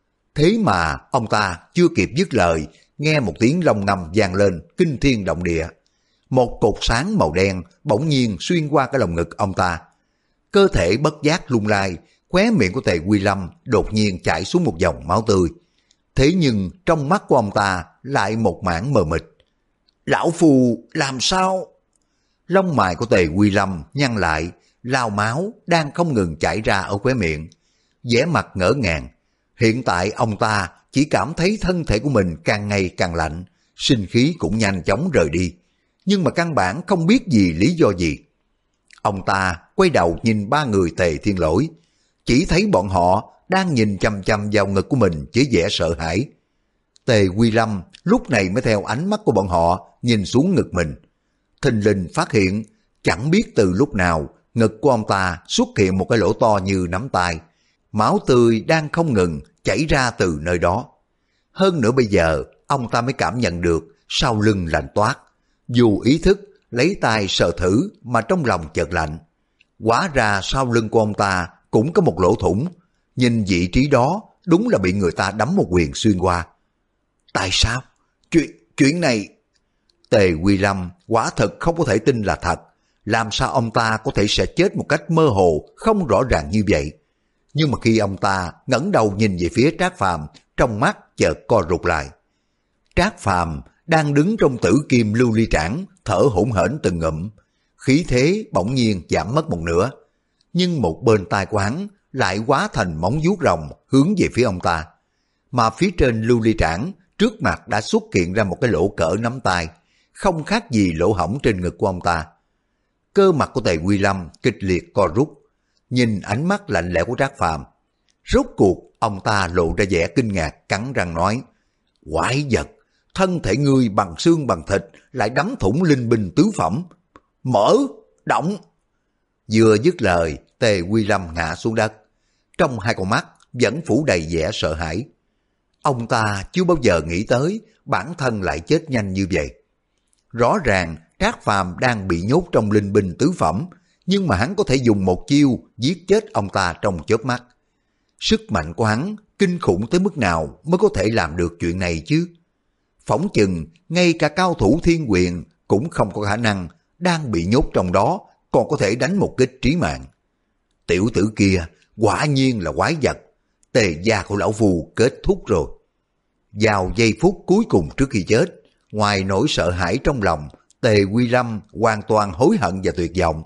Thế mà ông ta chưa kịp dứt lời, nghe một tiếng long ngâm vang lên kinh thiên động địa. Một cột sáng màu đen bỗng nhiên xuyên qua cái lồng ngực ông ta. Cơ thể bất giác lung lay, khóe miệng của Tề Quy Lâm đột nhiên chảy xuống một dòng máu tươi. Thế nhưng trong mắt của ông ta lại một mảng mờ mịt. Lão phù làm sao? Lông mày của Tề Quy Lâm nhăn lại, lao máu đang không ngừng chảy ra ở khóe miệng. Vẻ mặt ngỡ ngàng. Hiện tại ông ta chỉ cảm thấy thân thể của mình càng ngày càng lạnh, sinh khí cũng nhanh chóng rời đi, nhưng mà căn bản không biết gì lý do gì. Ông ta quay đầu nhìn ba người Tề Thiên Lỗi, chỉ thấy bọn họ đang nhìn chăm chăm vào ngực của mình với vẻ sợ hãi. Tề Quy Lâm lúc này mới theo ánh mắt của bọn họ nhìn xuống ngực mình. Thình lình phát hiện, chẳng biết từ lúc nào, ngực của ông ta xuất hiện một cái lỗ to như nắm tay. Máu tươi đang không ngừng chảy ra từ nơi đó. Hơn nữa bây giờ, ông ta mới cảm nhận được sau lưng lạnh toát. Dù ý thức lấy tay sờ thử mà trong lòng chợt lạnh. Hóa ra sau lưng của ông ta cũng có một lỗ thủng. Nhìn vị trí đó đúng là bị người ta đấm một quyền xuyên qua. Tại sao? Chuyện, chuyện này... Tề Quy Lâm quả thật không có thể tin là thật. Làm sao ông ta có thể sẽ chết một cách mơ hồ, không rõ ràng như vậy? Nhưng mà khi ông ta ngẩng đầu nhìn về phía Trác Phàm, trong mắt chợt co rụt lại. Trác Phàm đang đứng trong tử kim lưu ly trảng, thở hổn hển từng ngụm, khí thế bỗng nhiên giảm mất một nửa. Nhưng một bên tai của hắn lại hóa thành móng vuốt rồng hướng về phía ông ta. Mà phía trên lưu ly trảng, trước mặt đã xuất hiện ra một cái lỗ cỡ nắm tay, không khác gì lỗ hổng trên ngực của ông ta. Cơ mặt của Tề Quy Lâm kịch liệt co rút, nhìn ánh mắt lạnh lẽo của Trác Phàm. Rốt cuộc ông ta lộ ra vẻ kinh ngạc, cắn răng nói, quái vật, thân thể ngươi bằng xương bằng thịt lại đắm thủng linh binh tứ phẩm. Mở, động. Vừa dứt lời, Tề Quy Lâm ngã xuống đất. Trong hai con mắt vẫn phủ đầy vẻ sợ hãi. Ông ta chưa bao giờ nghĩ tới bản thân lại chết nhanh như vậy. Rõ ràng Trác Phàm đang bị nhốt trong linh binh tứ phẩm, nhưng mà hắn có thể dùng một chiêu giết chết ông ta trong chớp mắt. Sức mạnh của hắn kinh khủng tới mức nào mới có thể làm được chuyện này chứ? Phỏng chừng ngay cả cao thủ thiên quyền cũng không có khả năng đang bị nhốt trong đó còn có thể đánh một kích trí mạng. Tiểu tử kia quả nhiên là quái vật. Tề gia của lão Phu kết thúc rồi. Vào giây phút cuối cùng trước khi chết, ngoài nỗi sợ hãi trong lòng, Tề Quy Lâm hoàn toàn hối hận và tuyệt vọng.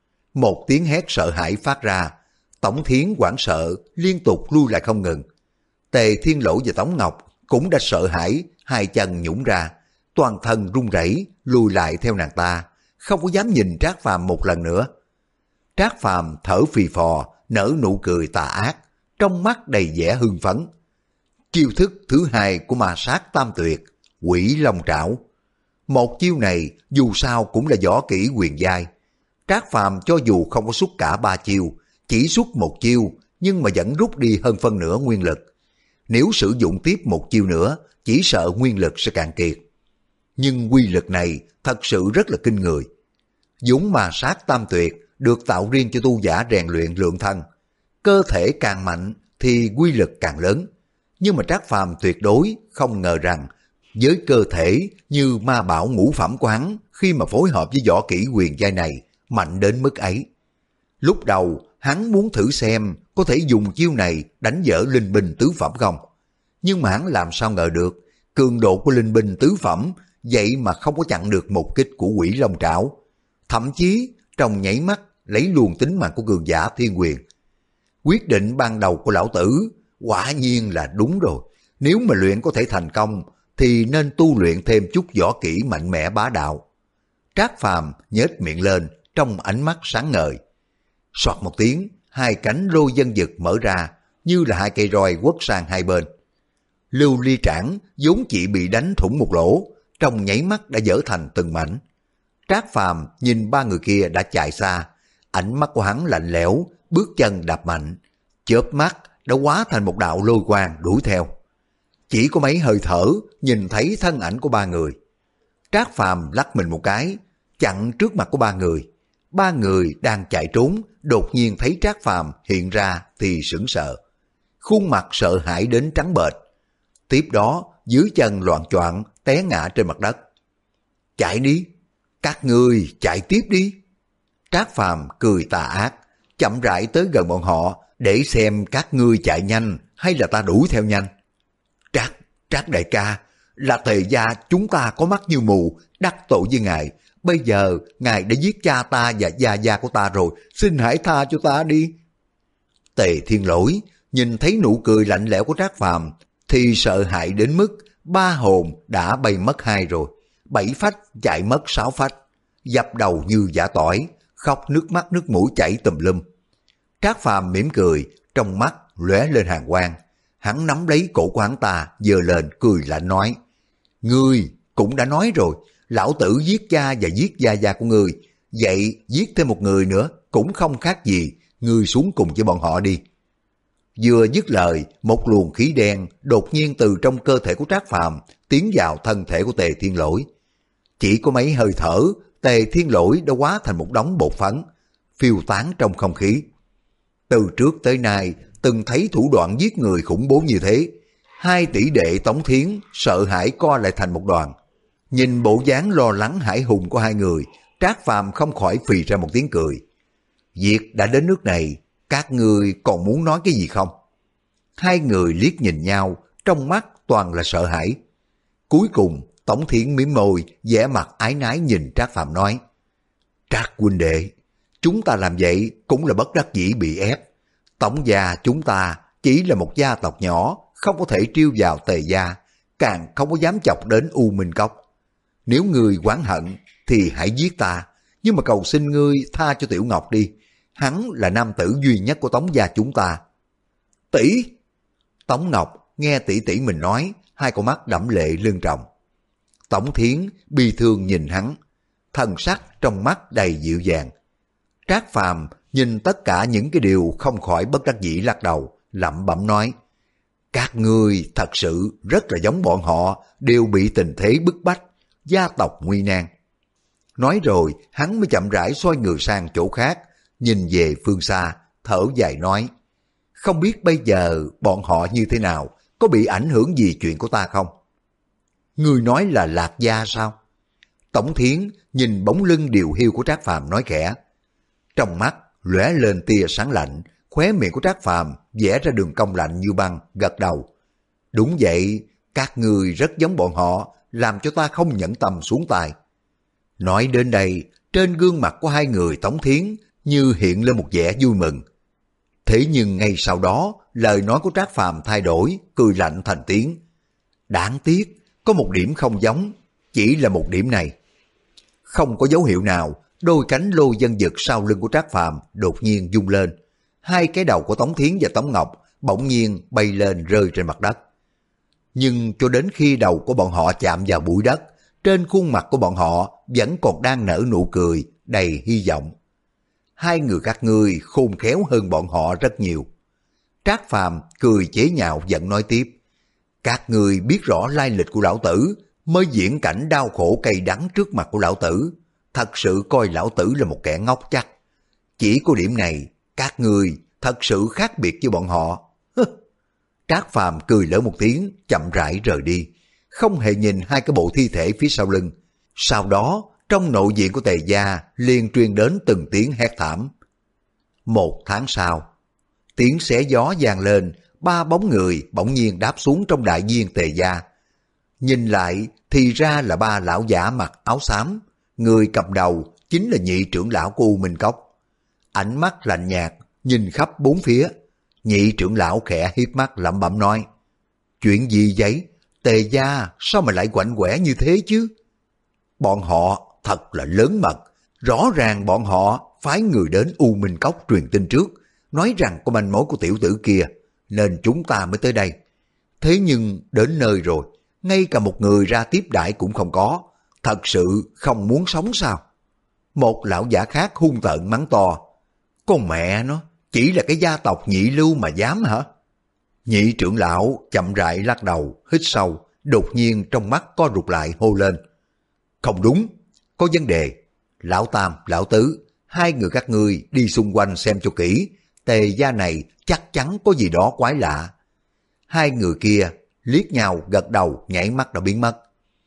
Một tiếng hét sợ hãi phát ra, Tống Thiến hoảng sợ liên tục lui lại không ngừng. Tề Thiên Lỗi và Tống Ngọc cũng đã sợ hãi, hai chân nhũn ra, toàn thân run rẩy lùi lại theo nàng ta, không có dám nhìn Trác Phàm một lần nữa. Trác Phàm thở phì phò, nở nụ cười tà ác, trong mắt đầy vẻ hưng phấn. Chiêu thức thứ hai của ma sát tam tuyệt, Quỷ Long Trảo. Một chiêu này dù sao cũng là võ kỹ huyền giai. Trác Phàm cho dù không có xuất cả ba chiêu, chỉ xuất một chiêu nhưng mà vẫn rút đi hơn phân nửa nguyên lực. Nếu sử dụng tiếp một chiêu nữa, chỉ sợ nguyên lực sẽ cạn kiệt. Nhưng quy lực này thật sự rất là kinh người. Dũng ma sát tam tuyệt được tạo riêng cho tu giả rèn luyện lượng thân. Cơ thể càng mạnh thì quy lực càng lớn. Nhưng mà Trác Phàm tuyệt đối không ngờ rằng với cơ thể như ma bảo ngũ phẩm của hắn khi mà phối hợp với võ kỹ huyền giai này mạnh đến mức ấy. Lúc đầu hắn muốn thử xem có thể dùng chiêu này đánh vỡ linh binh tứ phẩm không. Nhưng mà hắn làm sao ngờ được cường độ của linh binh tứ phẩm vậy mà không có chặn được một kích của Quỷ Long Trảo. Thậm chí trong nhảy mắt lấy luôn tính mạng của cường giả thiên quyền. Quyết định ban đầu của lão tử quả nhiên là đúng rồi. Nếu mà luyện có thể thành công thì nên tu luyện thêm chút võ kỹ mạnh mẽ bá đạo. Trác Phàm nhếch miệng lên trong ánh mắt sáng ngời. Soạt một tiếng, hai cánh lôi dân dực mở ra như là hai cây roi quất sang hai bên. Lưu Ly Trảm vốn chỉ bị đánh thủng một lỗ, trong nháy mắt đã vỡ thành từng mảnh. Trác Phàm nhìn ba người kia đã chạy xa, ánh mắt của hắn lạnh lẽo, bước chân đạp mạnh, chớp mắt đã hóa thành một đạo lôi quang đuổi theo. Chỉ có mấy hơi thở nhìn thấy thân ảnh của ba người. Trác Phàm lắc mình một cái, chặn trước mặt của ba người. Ba người đang chạy trốn, đột nhiên thấy Trác Phàm hiện ra thì sững sờ. Khuôn mặt sợ hãi đến trắng bệch. Tiếp đó, dưới chân loạng choạng té ngã trên mặt đất. Chạy đi, các ngươi chạy tiếp đi. Trác Phàm cười tà ác, chậm rãi tới gần bọn họ để xem các ngươi chạy nhanh hay là ta đuổi theo nhanh. Trác, Trác đại ca, là Tề gia chúng ta có mắt như mù, đắc tội với ngài. Bây giờ ngài đã giết cha ta và gia gia của ta rồi, xin hãy tha cho ta đi. Tề Thiên Lỗi nhìn thấy nụ cười lạnh lẽo của Trác Phàm thì sợ hãi đến mức ba hồn đã bay mất hai rồi, bảy phách chạy mất sáu phách, dập đầu như giả tỏi, khóc nước mắt nước mũi chảy tùm lum. Trác Phàm mỉm cười, trong mắt lóe lên hàn quang. Hắn nắm lấy cổ của hắn ta, giơ lên cười lạnh nói: Ngươi cũng đã nói rồi, lão tử giết cha và giết gia gia của ngươi, vậy giết thêm một người nữa cũng không khác gì, ngươi xuống cùng với bọn họ đi. Vừa dứt lời, một luồng khí đen đột nhiên từ trong cơ thể của Trác Phàm tiến vào thân thể của Tề Thiên Lỗi. Chỉ có mấy hơi thở, Tề Thiên Lỗi đã hóa thành một đống bột phấn, phiêu tán trong không khí. Từ trước tới nay, từng thấy thủ đoạn giết người khủng bố như thế. Hai tỷ đệ Tống Thiến sợ hãi co lại thành một đoàn. Nhìn bộ dáng lo lắng hãi hùng của hai người, Trác Phàm không khỏi phì ra một tiếng cười. Việc đã đến nước này, các ngươi còn muốn nói cái gì không? Hai người liếc nhìn nhau, trong mắt toàn là sợ hãi. Cuối cùng, Tống Thiến mím môi, vẻ mặt ái nái nhìn Trác Phàm nói: Trác huynh đệ, chúng ta làm vậy cũng là bất đắc dĩ bị ép. Tống gia chúng ta chỉ là một gia tộc nhỏ, không có thể trêu vào Tề gia, càng không có dám chọc đến U Minh Cốc. Nếu ngươi oán hận thì hãy giết ta, nhưng mà cầu xin ngươi tha cho Tiểu Ngọc đi. Hắn là nam tử duy nhất của Tống gia chúng ta. Tỷ! Tống Ngọc nghe tỷ tỷ mình nói, hai con mắt đẫm lệ lưng tròng. Tống Thiến bi thương nhìn hắn, thần sắc trong mắt đầy dịu dàng. Trác Phàm nhìn tất cả những cái điều không khỏi bất đắc dĩ lắc đầu, lẩm bẩm nói: các ngươi thật sự rất là giống bọn họ, đều bị tình thế bức bách, gia tộc nguy nan. Nói rồi, hắn mới chậm rãi xoay người sang chỗ khác, nhìn về phương xa, thở dài nói: không biết bây giờ bọn họ như thế nào, có bị ảnh hưởng gì chuyện của ta không? Ngươi nói là Lạc Gia sao? Tổng Thiến nhìn bóng lưng điều hiu của Trác Phàm nói khẽ. Trong mắt lóe lên tia sáng lạnh, khóe miệng của Trác Phàm vẽ ra đường cong lạnh như băng, gật đầu. Đúng vậy, các ngươi rất giống bọn họ, làm cho ta không nhẫn tâm xuống tay. Nói đến đây, trên gương mặt của hai người Tống Thiến như hiện lên một vẻ vui mừng. Thế nhưng ngay sau đó, lời nói của Trác Phàm thay đổi, cười lạnh thành tiếng. Đáng tiếc, có một điểm không giống, chỉ là một điểm này. Không có dấu hiệu nào, đôi cánh lô dân dực sau lưng của Trác Phàm đột nhiên rung lên. Hai cái đầu của Tống Thiến và Tống Ngọc bỗng nhiên bay lên rơi trên mặt đất. Nhưng cho đến khi đầu của bọn họ chạm vào bụi đất, trên khuôn mặt của bọn họ vẫn còn đang nở nụ cười đầy hy vọng. Hai người các ngươi khôn khéo hơn bọn họ rất nhiều. Trác Phàm cười chế nhạo giận nói tiếp. Các ngươi biết rõ lai lịch của lão tử, mới diễn cảnh đau khổ cay đắng trước mặt của lão tử. Thật sự coi lão tử là một kẻ ngốc chắc. Chỉ có điểm này, các ngươi thật sự khác biệt với bọn họ. Trác Phàm cười lỡ một tiếng, chậm rãi rời đi, không hề nhìn hai cái bộ thi thể phía sau lưng. Sau đó, trong nội viện của Tề gia liền truyền đến từng tiếng hét thảm. Một tháng sau, tiếng xé gió vang lên, ba bóng người bỗng nhiên đáp xuống trong đại viên Tề gia. Nhìn lại thì ra là ba lão giả mặc áo xám, người cầm đầu chính là nhị trưởng lão của U Minh Cốc. Ánh mắt lạnh nhạt, nhìn khắp bốn phía. Nhị trưởng lão khẽ hiếp mắt lẩm bẩm nói: chuyện gì vậy? Tề gia sao mà lại quạnh quẻ như thế chứ? Bọn họ thật là lớn mật, rõ ràng bọn họ phái người đến U Minh Cốc truyền tin trước, nói rằng có manh mối của tiểu tử kia, nên chúng ta mới tới đây. Thế nhưng đến nơi rồi, ngay cả một người ra tiếp đãi cũng không có, thật sự không muốn sống sao? Một lão giả khác hung tợn mắng to: con mẹ nó, chỉ là cái gia tộc nhị lưu mà dám hả? Nhị trưởng lão chậm rãi lắc đầu, hít sâu, đột nhiên trong mắt co rụt lại hô lên: không đúng, có vấn đề. Lão Tam, lão Tứ, hai người các ngươi đi xung quanh xem cho kỹ, Tề gia này chắc chắn có gì đó quái lạ. Hai người kia liếc nhau gật đầu, nhảy mắt đã biến mất.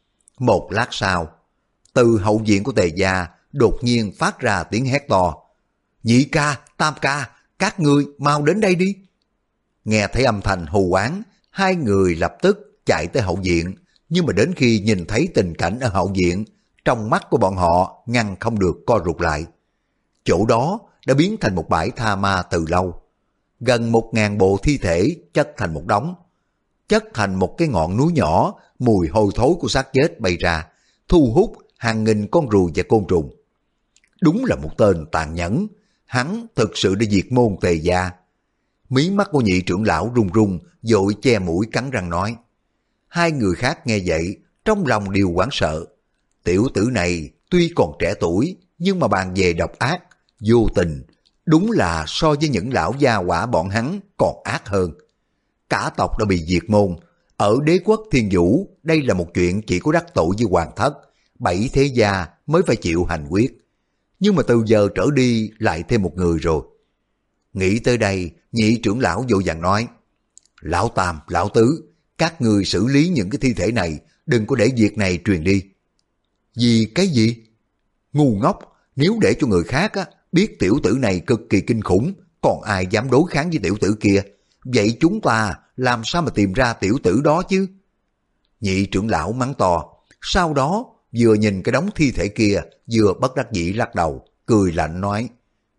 Một lát sau, từ hậu viện của Tề gia đột nhiên phát ra tiếng hét to: Nhị ca, Tam ca, các ngươi mau đến đây đi. Nghe thấy âm thanh hù oán, hai người lập tức chạy tới hậu viện, nhưng mà đến khi nhìn thấy tình cảnh ở hậu viện, trong mắt của bọn họ ngăn không được co rụt lại. Chỗ đó đã biến thành một bãi tha ma từ lâu. Gần một ngàn bộ thi thể chất thành một đống, chất thành một cái ngọn núi nhỏ, mùi hôi thối của xác chết bay ra, thu hút hàng nghìn con ruồi và côn trùng. Đúng là một tên tàn nhẫn, hắn thực sự đã diệt môn Tề gia. Mí mắt của nhị trưởng lão run run, vội che mũi cắn răng nói. Hai người khác nghe vậy, trong lòng đều hoảng sợ. Tiểu tử này tuy còn trẻ tuổi, nhưng mà bàn về độc ác, vô tình, đúng là so với những lão gia quả bọn hắn còn ác hơn. Cả tộc đã bị diệt môn, ở đế quốc Thiên Vũ, đây là một chuyện chỉ có đắc tội với hoàng thất, bảy thế gia mới phải chịu hành quyết. Nhưng mà từ giờ trở đi lại thêm một người rồi. Nghĩ tới đây, nhị trưởng lão vội vàng nói: Lão Tam, lão Tứ, các người xử lý những cái thi thể này, đừng có để việc này truyền đi. Vì cái gì? Ngu ngốc, nếu để cho người khác á, biết tiểu tử này cực kỳ kinh khủng, còn ai dám đối kháng với tiểu tử kia, vậy chúng ta làm sao mà tìm ra tiểu tử đó chứ? Nhị trưởng lão mắng to, sau đó vừa nhìn cái đống thi thể kia, vừa bất đắc dĩ lắc đầu, cười lạnh nói: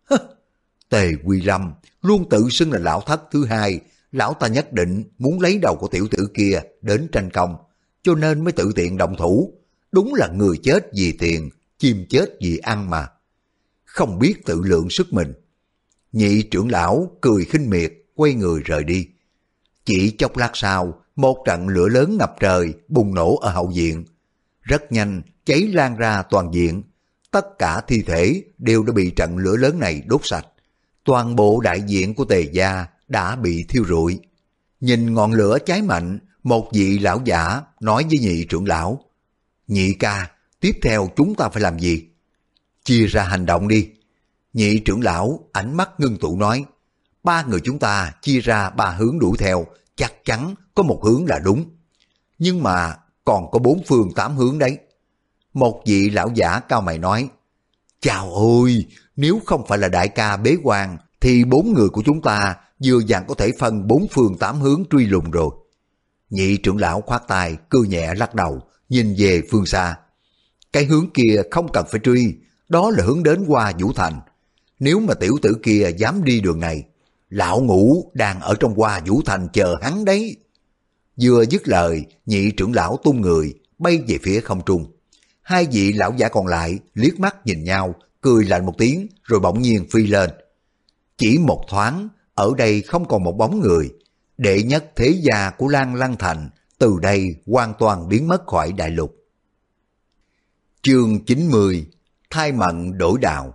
Tề Quy Lâm luôn tự xưng là lão thất thứ hai, lão ta nhất định muốn lấy đầu của tiểu tử kia đến tranh công, cho nên mới tự tiện động thủ. Đúng là người chết vì tiền, chim chết vì ăn mà. Không biết tự lượng sức mình. Nhị trưởng lão cười khinh miệt, quay người rời đi. Chỉ chốc lát sau, một trận lửa lớn ngập trời bùng nổ ở hậu viện. Rất nhanh, cháy lan ra toàn viện. Tất cả thi thể đều đã bị trận lửa lớn này đốt sạch. Toàn bộ đại viện của Tề gia đã bị thiêu rụi. Nhìn ngọn lửa cháy mạnh, một vị lão giả nói với nhị trưởng lão: Nhị ca, tiếp theo chúng ta phải làm gì? Chia ra hành động đi. Nhị trưởng lão ánh mắt ngưng tụ nói: Ba người chúng ta chia ra ba hướng đuổi theo, chắc chắn có một hướng là đúng. Nhưng mà còn có bốn phương tám hướng đấy. Một vị lão giả cao mày nói: Chào ôi, nếu không phải là đại ca bế quan thì bốn người của chúng ta vừa dặn có thể phân bốn phương tám hướng truy lùng rồi. Nhị trưởng lão khoát tay cười nhẹ lắc đầu, nhìn về phương xa. Cái hướng kia không cần phải truy, đó là hướng đến Hoa Vũ Thành. Nếu mà tiểu tử kia dám đi đường này, lão ngũ đang ở trong Hoa Vũ Thành chờ hắn đấy. Vừa dứt lời, nhị trưởng lão tung người bay về phía không trung. Hai vị lão giả còn lại liếc mắt nhìn nhau, cười lạnh một tiếng rồi bỗng nhiên phi lên. Chỉ một thoáng, ở đây không còn một bóng người. Đệ nhất thế gia của Lan Lăng Thành từ đây hoàn toàn biến mất khỏi đại lục. Chương chín mươi: Thai mận đổi đạo.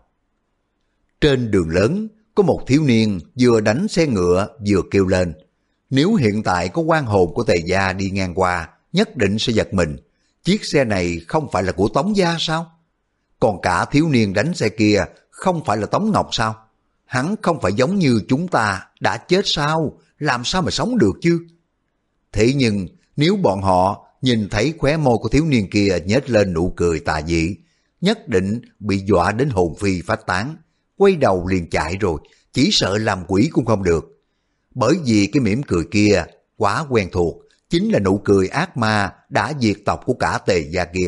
Trên đường lớn, có một thiếu niên vừa đánh xe ngựa vừa kêu lên. Nếu hiện tại có oan hồn của Tề gia đi ngang qua, nhất định sẽ giật mình. Chiếc xe này không phải là của Tống gia sao? Còn cả thiếu niên đánh xe kia không phải là Tống Ngọc sao? Hắn không phải giống như chúng ta đã chết sao? Làm sao mà sống được chứ? Thế nhưng nếu bọn họ nhìn thấy khóe môi của thiếu niên kia nhếch lên nụ cười tà dị, nhất định bị dọa đến hồn phi phách tán, quay đầu liền chạy rồi, chỉ sợ làm quỷ cũng không được. Bởi vì cái mỉm cười kia quá quen thuộc, chính là nụ cười ác ma đã diệt tộc của cả Tề gia kia.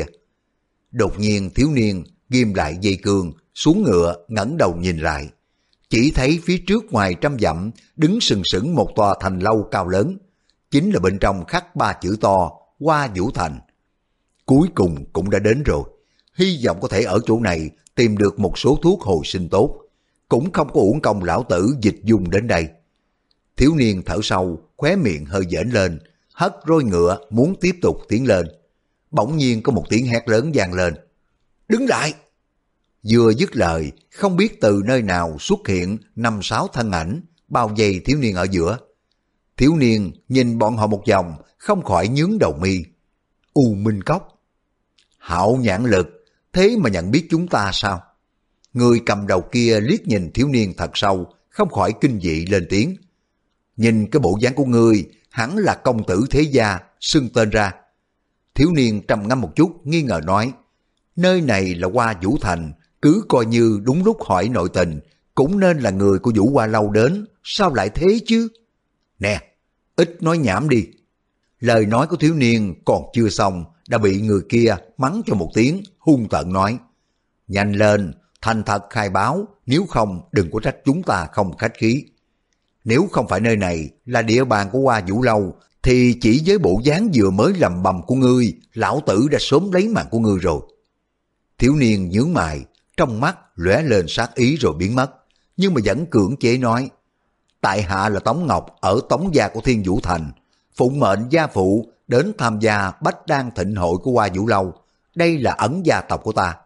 Đột nhiên thiếu niên ghim lại dây cương, xuống ngựa ngẩng đầu nhìn lại. Chỉ thấy phía trước ngoài trăm dặm đứng sừng sững một tòa thành lâu cao lớn, chính là bên trong khắc ba chữ to Hoa Vũ Thành. Cuối cùng cũng đã đến rồi, hy vọng có thể ở chỗ này tìm được một số thuốc hồi sinh tốt, cũng không có uổng công lão tử dịch dung đến đây. Thiếu niên thở sâu, khóe miệng hơi dễn lên, hất roi ngựa muốn tiếp tục tiến lên. Bỗng nhiên có một tiếng hét lớn vang lên: Đứng lại! Vừa dứt lời, không biết từ nơi nào xuất hiện năm sáu thân ảnh bao vây thiếu niên ở giữa. Thiếu niên nhìn bọn họ một vòng, không khỏi nhướng đầu mi. U Minh Cốc. Hảo nhãn lực, thế mà nhận biết chúng ta sao? Người cầm đầu kia liếc nhìn thiếu niên thật sâu, không khỏi kinh dị lên tiếng. Nhìn cái bộ dáng của ngươi, hẳn là công tử thế gia, xưng tên ra. Thiếu niên trầm ngâm một chút, nghi ngờ nói: Nơi này là Hoa Vũ Thành, cứ coi như đúng lúc hỏi nội tình, cũng nên là người của Vũ Hoa Lâu đến, sao lại thế chứ? Nè, ít nói nhảm đi. Lời nói của thiếu niên còn chưa xong, đã bị người kia mắng cho một tiếng, hung tợn nói: Nhanh lên, thành thật khai báo, nếu không đừng có trách chúng ta không khách khí. Nếu không phải nơi này là địa bàn của Hoa Vũ Lâu, thì chỉ với bộ dáng vừa mới lầm bầm của ngươi, lão tử đã sớm lấy mạng của ngươi rồi. Thiếu niên nhướng mày, trong mắt lóe lên sát ý rồi biến mất, nhưng mà vẫn cưỡng chế nói: Tại hạ là Tống Ngọc ở Tống gia của Thiên Vũ Thành, phụng mệnh gia phụ đến tham gia Bách Đan Thịnh hội của Hoa Vũ Lâu, đây là ẩn gia tộc của ta.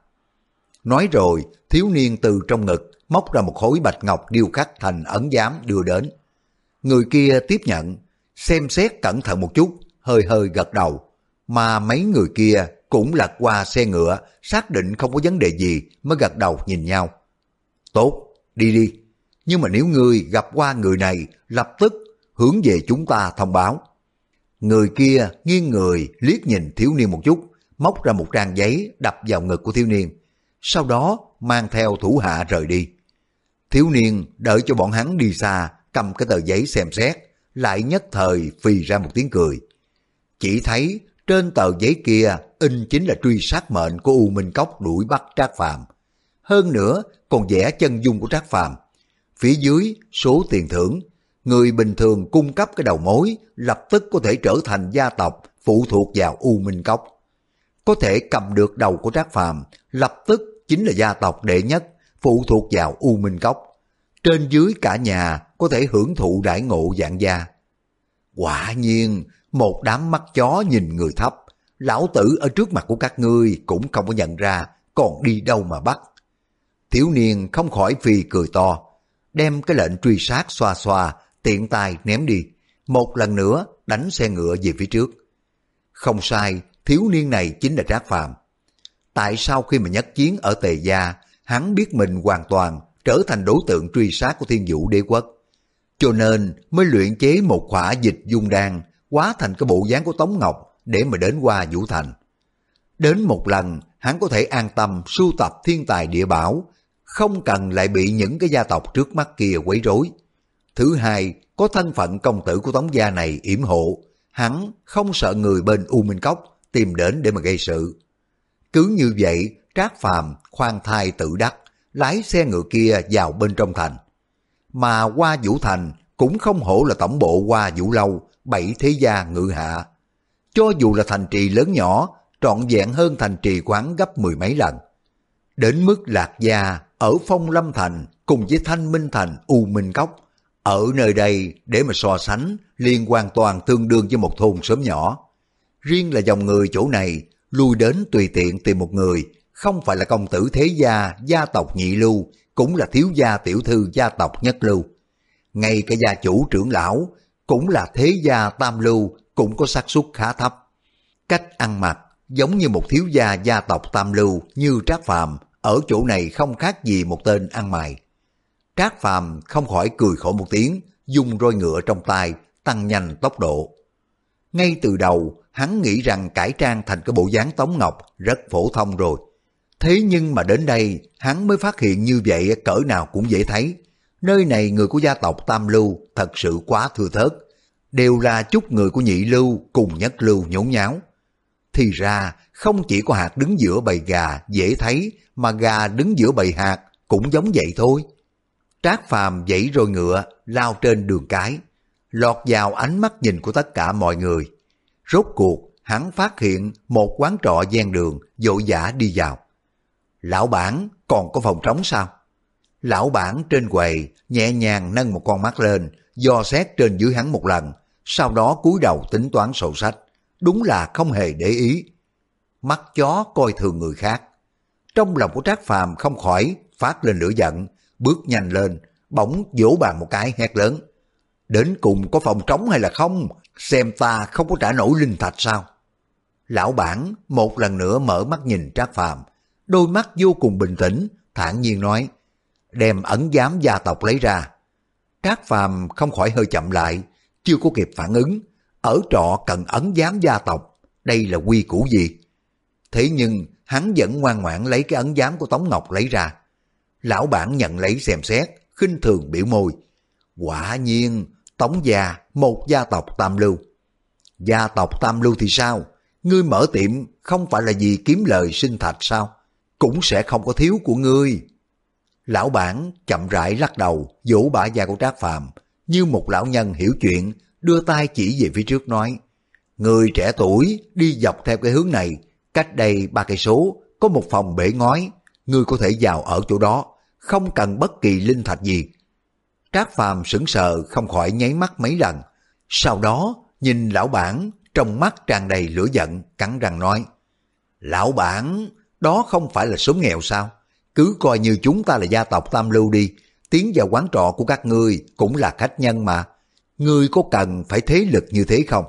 Nói rồi, thiếu niên từ trong ngực móc ra một khối bạch ngọc điêu khắc thành ấn giám đưa đến. Người kia tiếp nhận, xem xét cẩn thận một chút, hơi hơi gật đầu, mà mấy người kia cũng lật qua xe ngựa, xác định không có vấn đề gì mới gật đầu nhìn nhau. Tốt, đi đi, nhưng mà nếu ngươi gặp qua người này, lập tức hướng về chúng ta thông báo. Người kia nghiêng người liếc nhìn thiếu niên một chút, móc ra một trang giấy đập vào ngực của thiếu niên, sau đó mang theo thủ hạ rời đi. Thiếu niên đợi cho bọn hắn đi xa, cầm cái tờ giấy xem xét, lại nhất thời phì ra một tiếng cười. Chỉ thấy trên tờ giấy kia in chính là truy sát mệnh của U Minh Cốc đuổi bắt Trác Phàm. Hơn nữa còn vẽ chân dung của Trác Phàm. Phía dưới số tiền thưởng, người bình thường cung cấp cái đầu mối lập tức có thể trở thành gia tộc phụ thuộc vào U Minh Cốc. Có thể cầm được đầu của Trác Phàm, lập tức chính là gia tộc đệ nhất phụ thuộc vào U Minh Cốc. Trên dưới cả nhà có thể hưởng thụ đãi ngộ dạng gia. Quả nhiên, một đám mắt chó nhìn người thấp, lão tử ở trước mặt của các ngươi cũng không có nhận ra, còn đi đâu mà bắt. Thiếu niên không khỏi phì cười to, đem cái lệnh truy sát xoa xoa, tiện tay ném đi, một lần nữa đánh xe ngựa về phía trước. Không sai, thiếu niên này chính là Trác Phàm. Tại sao khi mà nhất chiến ở Tề Gia, hắn biết mình hoàn toàn trở thành đối tượng truy sát của Thiên Vũ Đế Quốc, cho nên mới luyện chế một khỏa dịch dung đan, hóa thành cái bộ dáng của Tống Ngọc để mà đến Hoa Vũ Thành. Đến một lần, hắn có thể an tâm sưu tập thiên tài địa bảo, không cần lại bị những cái gia tộc trước mắt kia quấy rối. Thứ hai, có thân phận công tử của Tống gia này yểm hộ, hắn không sợ người bên U Minh Cốc tìm đến để mà gây sự. Cứ như vậy, Trác Phàm khoan thai tự đắc, lái xe ngựa kia vào bên trong thành. Mà Hoa Vũ Thành cũng không hổ là tổng bộ Hoa Vũ Lâu, bảy thế gia ngự hạ. Cho dù là thành trì lớn nhỏ, trọn vẹn hơn thành trì quán gấp mười mấy lần. Đến mức Lạc Gia ở Phong Lâm Thành cùng với Thanh Minh Thành U Minh Cốc, ở nơi đây để mà so sánh liền hoàn toàn tương đương với một thôn xóm nhỏ. Riêng là dòng người chỗ này, lui đến tùy tiện tìm một người, không phải là công tử thế gia, gia tộc nhị lưu, cũng là thiếu gia tiểu thư gia tộc nhất lưu. Ngay cả gia chủ trưởng lão, cũng là thế gia tam lưu, cũng có xác suất khá thấp. Cách ăn mặc, giống như một thiếu gia gia tộc tam lưu như Trác Phàm, ở chỗ này không khác gì một tên ăn mày. Trác Phàm không khỏi cười khổ một tiếng, dùng roi ngựa trong tay, tăng nhanh tốc độ. Ngay từ đầu, hắn nghĩ rằng cải trang thành cái bộ dáng Tống Ngọc rất phổ thông rồi. Thế nhưng mà đến đây, hắn mới phát hiện như vậy cỡ nào cũng dễ thấy. Nơi này người của gia tộc Tam Lưu thật sự quá thưa thớt, đều là chút người của nhị lưu cùng nhất lưu nhốn nháo. Thì ra, không chỉ có hạt đứng giữa bầy gà dễ thấy, mà gà đứng giữa bầy hạt cũng giống vậy thôi. Trác Phàm giãy roi ngựa, lao trên đường cái, lọt vào ánh mắt nhìn của tất cả mọi người. Rốt cuộc, hắn phát hiện một quán trọ ven đường, vội vã đi vào. Lão bản, còn có phòng trống sao? Lão bản trên quầy, nhẹ nhàng nâng một con mắt lên, dò xét trên dưới hắn một lần, sau đó cúi đầu tính toán sổ sách. Đúng là không hề để ý. Mắt chó coi thường người khác. Trong lòng của Trác Phàm không khỏi phát lên lửa giận, bước nhanh lên, bỗng vỗ bàn một cái hét lớn. Đến cùng có phòng trống hay là không? Xem ta không có trả nổi linh thạch sao? Lão bản một lần nữa mở mắt nhìn Trác Phàm, đôi mắt vô cùng bình tĩnh, thản nhiên nói, đem ấn giám gia tộc lấy ra. Trác Phàm không khỏi hơi chậm lại, chưa có kịp phản ứng. Ở trọ cần ấn giám gia tộc, đây là quy củ gì? Thế nhưng hắn vẫn ngoan ngoãn lấy cái ấn giám của Tống Ngọc lấy ra. Lão bản nhận lấy xem xét, khinh thường biểu môi. Quả nhiên, Tống gia, một gia tộc tam lưu. Gia tộc tam lưu thì sao? Ngươi mở tiệm không phải là vì kiếm lời sinh thạch sao? Cũng sẽ không có thiếu của ngươi. Lão bản chậm rãi lắc đầu, vỗ bả vai của Trác Phàm, như một lão nhân hiểu chuyện, đưa tay chỉ về phía trước nói, người trẻ tuổi đi dọc theo cái hướng này, cách đây ba cây số có một phòng bể ngói, ngươi có thể vào ở chỗ đó, không cần bất kỳ linh thạch gì. Trác Phàm sững sờ không khỏi nháy mắt mấy lần, sau đó nhìn lão bản, trong mắt tràn đầy lửa giận, cắn răng nói, lão bản, đó không phải là xóm nghèo sao? Cứ coi như chúng ta là gia tộc tam lưu đi, tiến vào quán trọ của các ngươi cũng là khách nhân mà. Ngươi có cần phải thế lực như thế không?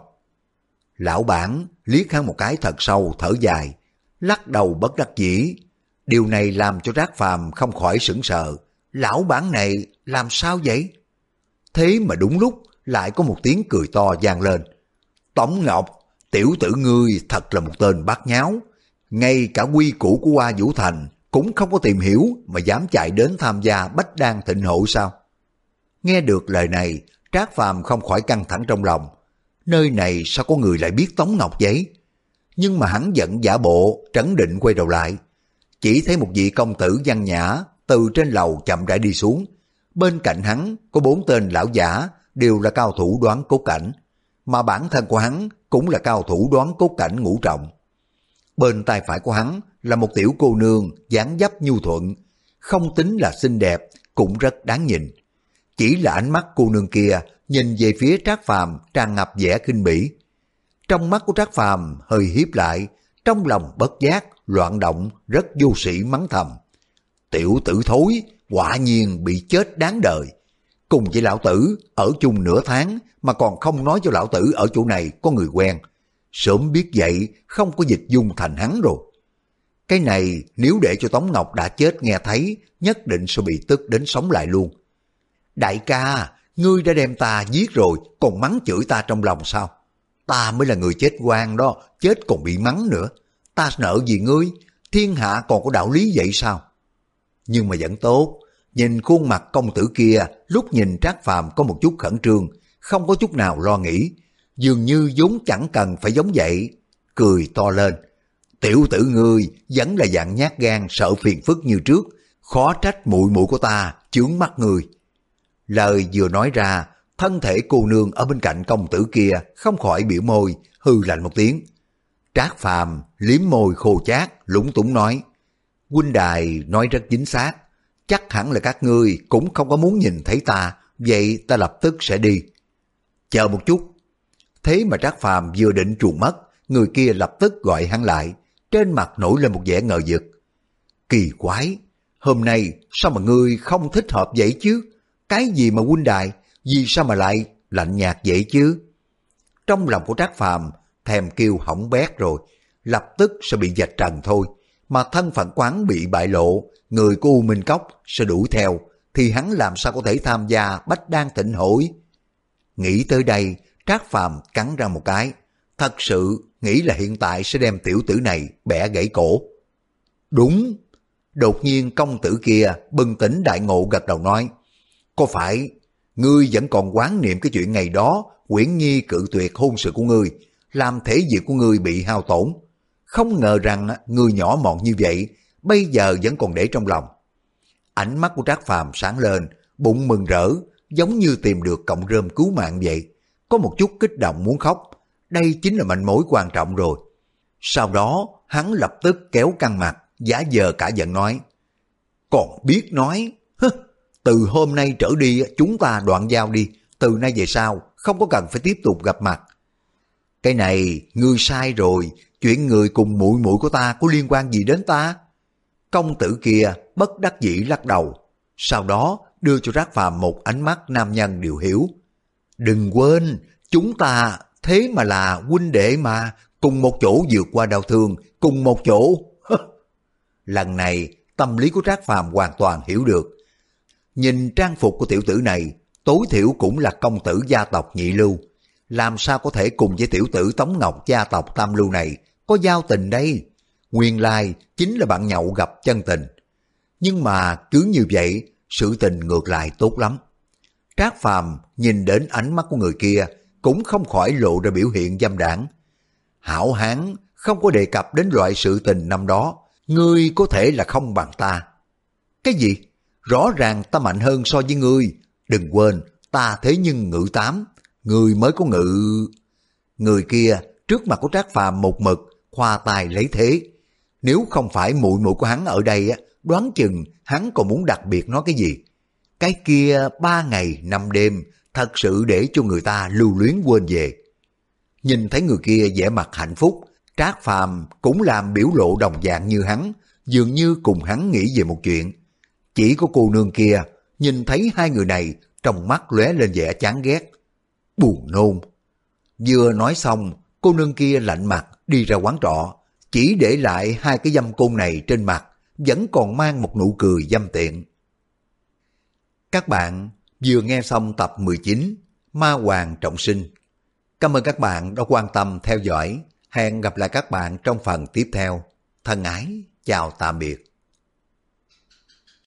Lão bản liếc hắn một cái thật sâu, thở dài, lắc đầu bất đắc dĩ. Điều này làm cho Trác Phàm không khỏi sững sờ. Lão bản này làm sao vậy? Thế mà đúng lúc lại có một tiếng cười to vang lên. Tống Ngọc, tiểu tử ngươi thật là một tên bát nháo. Ngay cả quy củ của Hoa Vũ Thành cũng không có tìm hiểu mà dám chạy đến tham gia Bách Đan Thịnh Hội sao? Nghe được lời này, Trác Phàm không khỏi căng thẳng trong lòng. Nơi này sao có người lại biết Tống Ngọc vậy? Nhưng mà hắn vẫn giả bộ, trấn định quay đầu lại. Chỉ thấy một vị công tử văn nhã từ trên lầu chậm rãi đi xuống. Bên cạnh hắn có bốn tên lão giả, đều là cao thủ đoán cốt cảnh. Mà bản thân của hắn cũng là cao thủ đoán cốt cảnh ngũ trọng. Bên tay phải của hắn là một tiểu cô nương dáng dấp nhu thuận, không tính là xinh đẹp, cũng rất đáng nhìn. Chỉ là ánh mắt cô nương kia nhìn về phía Trác Phàm tràn ngập vẻ khinh bỉ. Trong mắt của Trác Phàm hơi híp lại, trong lòng bất giác loạn động, rất vô sĩ mắng thầm. Tiểu tử thối, quả nhiên bị chết đáng đời. cùng với lão tử ở chung nửa tháng mà còn không nói cho lão tử ở chỗ này có người quen. Sớm biết vậy không có dịch dung thành hắn rồi. Cái này nếu để cho Tống Ngọc đã chết nghe thấy, nhất định sẽ bị tức đến sống lại luôn. Đại ca, ngươi đã đem ta giết rồi, còn mắng chửi ta trong lòng sao? Ta mới là người chết oan đó, chết còn bị mắng nữa. Ta nợ gì ngươi, thiên hạ còn có đạo lý vậy sao? Nhưng mà vẫn tốt, nhìn khuôn mặt công tử kia, lúc nhìn Trác Phàm có một chút khẩn trương, không có chút nào lo nghĩ, dường như vốn chẳng cần phải giống vậy, cười to lên. Tiểu tử ngươi vẫn là dạng nhát gan sợ phiền phức như trước, khó trách muội muội của ta chướng mắt ngươi. Lời vừa nói ra, thân thể cô nương ở bên cạnh công tử kia không khỏi biểu môi, hư lạnh một tiếng. Trác Phàm liếm môi khô chát, lúng túng nói, huynh đài nói rất chính xác, chắc hẳn là các ngươi cũng không có muốn nhìn thấy ta, vậy ta lập tức sẽ đi. Chờ một chút. Thế mà Trác Phàm vừa định truồng mất, người kia lập tức gọi hắn lại, trên mặt nổi lên một vẻ ngờ vực. Kỳ quái, hôm nay sao mà ngươi không thích hợp vậy chứ? Cái gì mà huynh đài, vì sao mà lại lạnh nhạt vậy chứ? Trong lòng của Trác Phàm thèm kêu hỏng bét rồi, lập tức sẽ bị vạch trần thôi, mà thân phận quán bị bại lộ, người của U Minh Cốc sẽ đuổi theo, thì hắn làm sao có thể tham gia Bách Đan Thịnh Hội? Nghĩ tới đây, Trác Phàm cắn răng một cái, thật sự nghĩ là hiện tại sẽ đem tiểu tử này bẻ gãy cổ. Đúng. Đột nhiên công tử kia bừng tỉnh đại ngộ gật đầu nói, có phải ngươi vẫn còn quán niệm cái chuyện ngày đó Uyển Nhi cự tuyệt hôn sự của ngươi, làm thể diện của ngươi bị hao tổn? Không ngờ rằng ngươi nhỏ mọn như vậy, bây giờ vẫn còn để trong lòng. Ánh mắt của Trác Phàm sáng lên, bụng mừng rỡ, giống như tìm được cọng rơm cứu mạng vậy. Có một chút kích động muốn khóc, đây chính là manh mối quan trọng rồi. Sau đó, hắn lập tức kéo căng mặt, giả vờ cả giận nói, còn biết nói, hứ, từ hôm nay trở đi chúng ta đoạn giao đi, từ nay về sau không có cần phải tiếp tục gặp mặt. Cái này, ngươi sai rồi, chuyện người cùng muội muội của ta có liên quan gì đến ta? Công tử kia bất đắc dĩ lắc đầu, sau đó đưa cho Trác Phàm một ánh mắt nam nhân điều hiểu. Đừng quên, chúng ta thế mà là huynh đệ mà, cùng một chỗ vượt qua đau thương, cùng một chỗ. Lần này, tâm lý của Trác Phàm hoàn toàn hiểu được. Nhìn trang phục của tiểu tử này, tối thiểu cũng là công tử gia tộc nhị lưu. Làm sao có thể cùng với tiểu tử Tống Ngọc gia tộc tam lưu này có giao tình đây? Nguyên lai chính là bạn nhậu gặp chân tình. Nhưng mà cứ như vậy, sự tình ngược lại tốt lắm. Trác Phàm nhìn đến ánh mắt của người kia, cũng không khỏi lộ ra biểu hiện dâm đảng. Hảo hán không có đề cập đến loại sự tình năm đó, ngươi có thể là không bằng ta. Cái gì? Rõ ràng ta mạnh hơn so với ngươi. Đừng quên, ta thế nhưng ngự tám, ngươi mới có ngự. Người kia trước mặt của Trác Phàm một mực khoa tài lấy thế. Nếu không phải muội muội của hắn ở đây, đoán chừng hắn còn muốn đặc biệt nói cái gì. Cái kia ba ngày năm đêm, thật sự để cho người ta lưu luyến quên về. Nhìn thấy người kia vẻ mặt hạnh phúc, Trác Phàm cũng làm biểu lộ đồng dạng như hắn, dường như cùng hắn nghĩ về một chuyện. Chỉ có cô nương kia, nhìn thấy hai người này, trong mắt lóe lên vẻ chán ghét. Buồn nôn. Vừa nói xong, cô nương kia lạnh mặt đi ra quán trọ, chỉ để lại hai cái dâm côn này trên mặt, vẫn còn mang một nụ cười dâm tiện. Các bạn vừa nghe xong tập mười chín Ma Hoàng Trọng Sinh. Cảm ơn các bạn đã quan tâm theo dõi. Hẹn gặp lại các bạn trong phần tiếp theo. Thân ái, chào tạm biệt.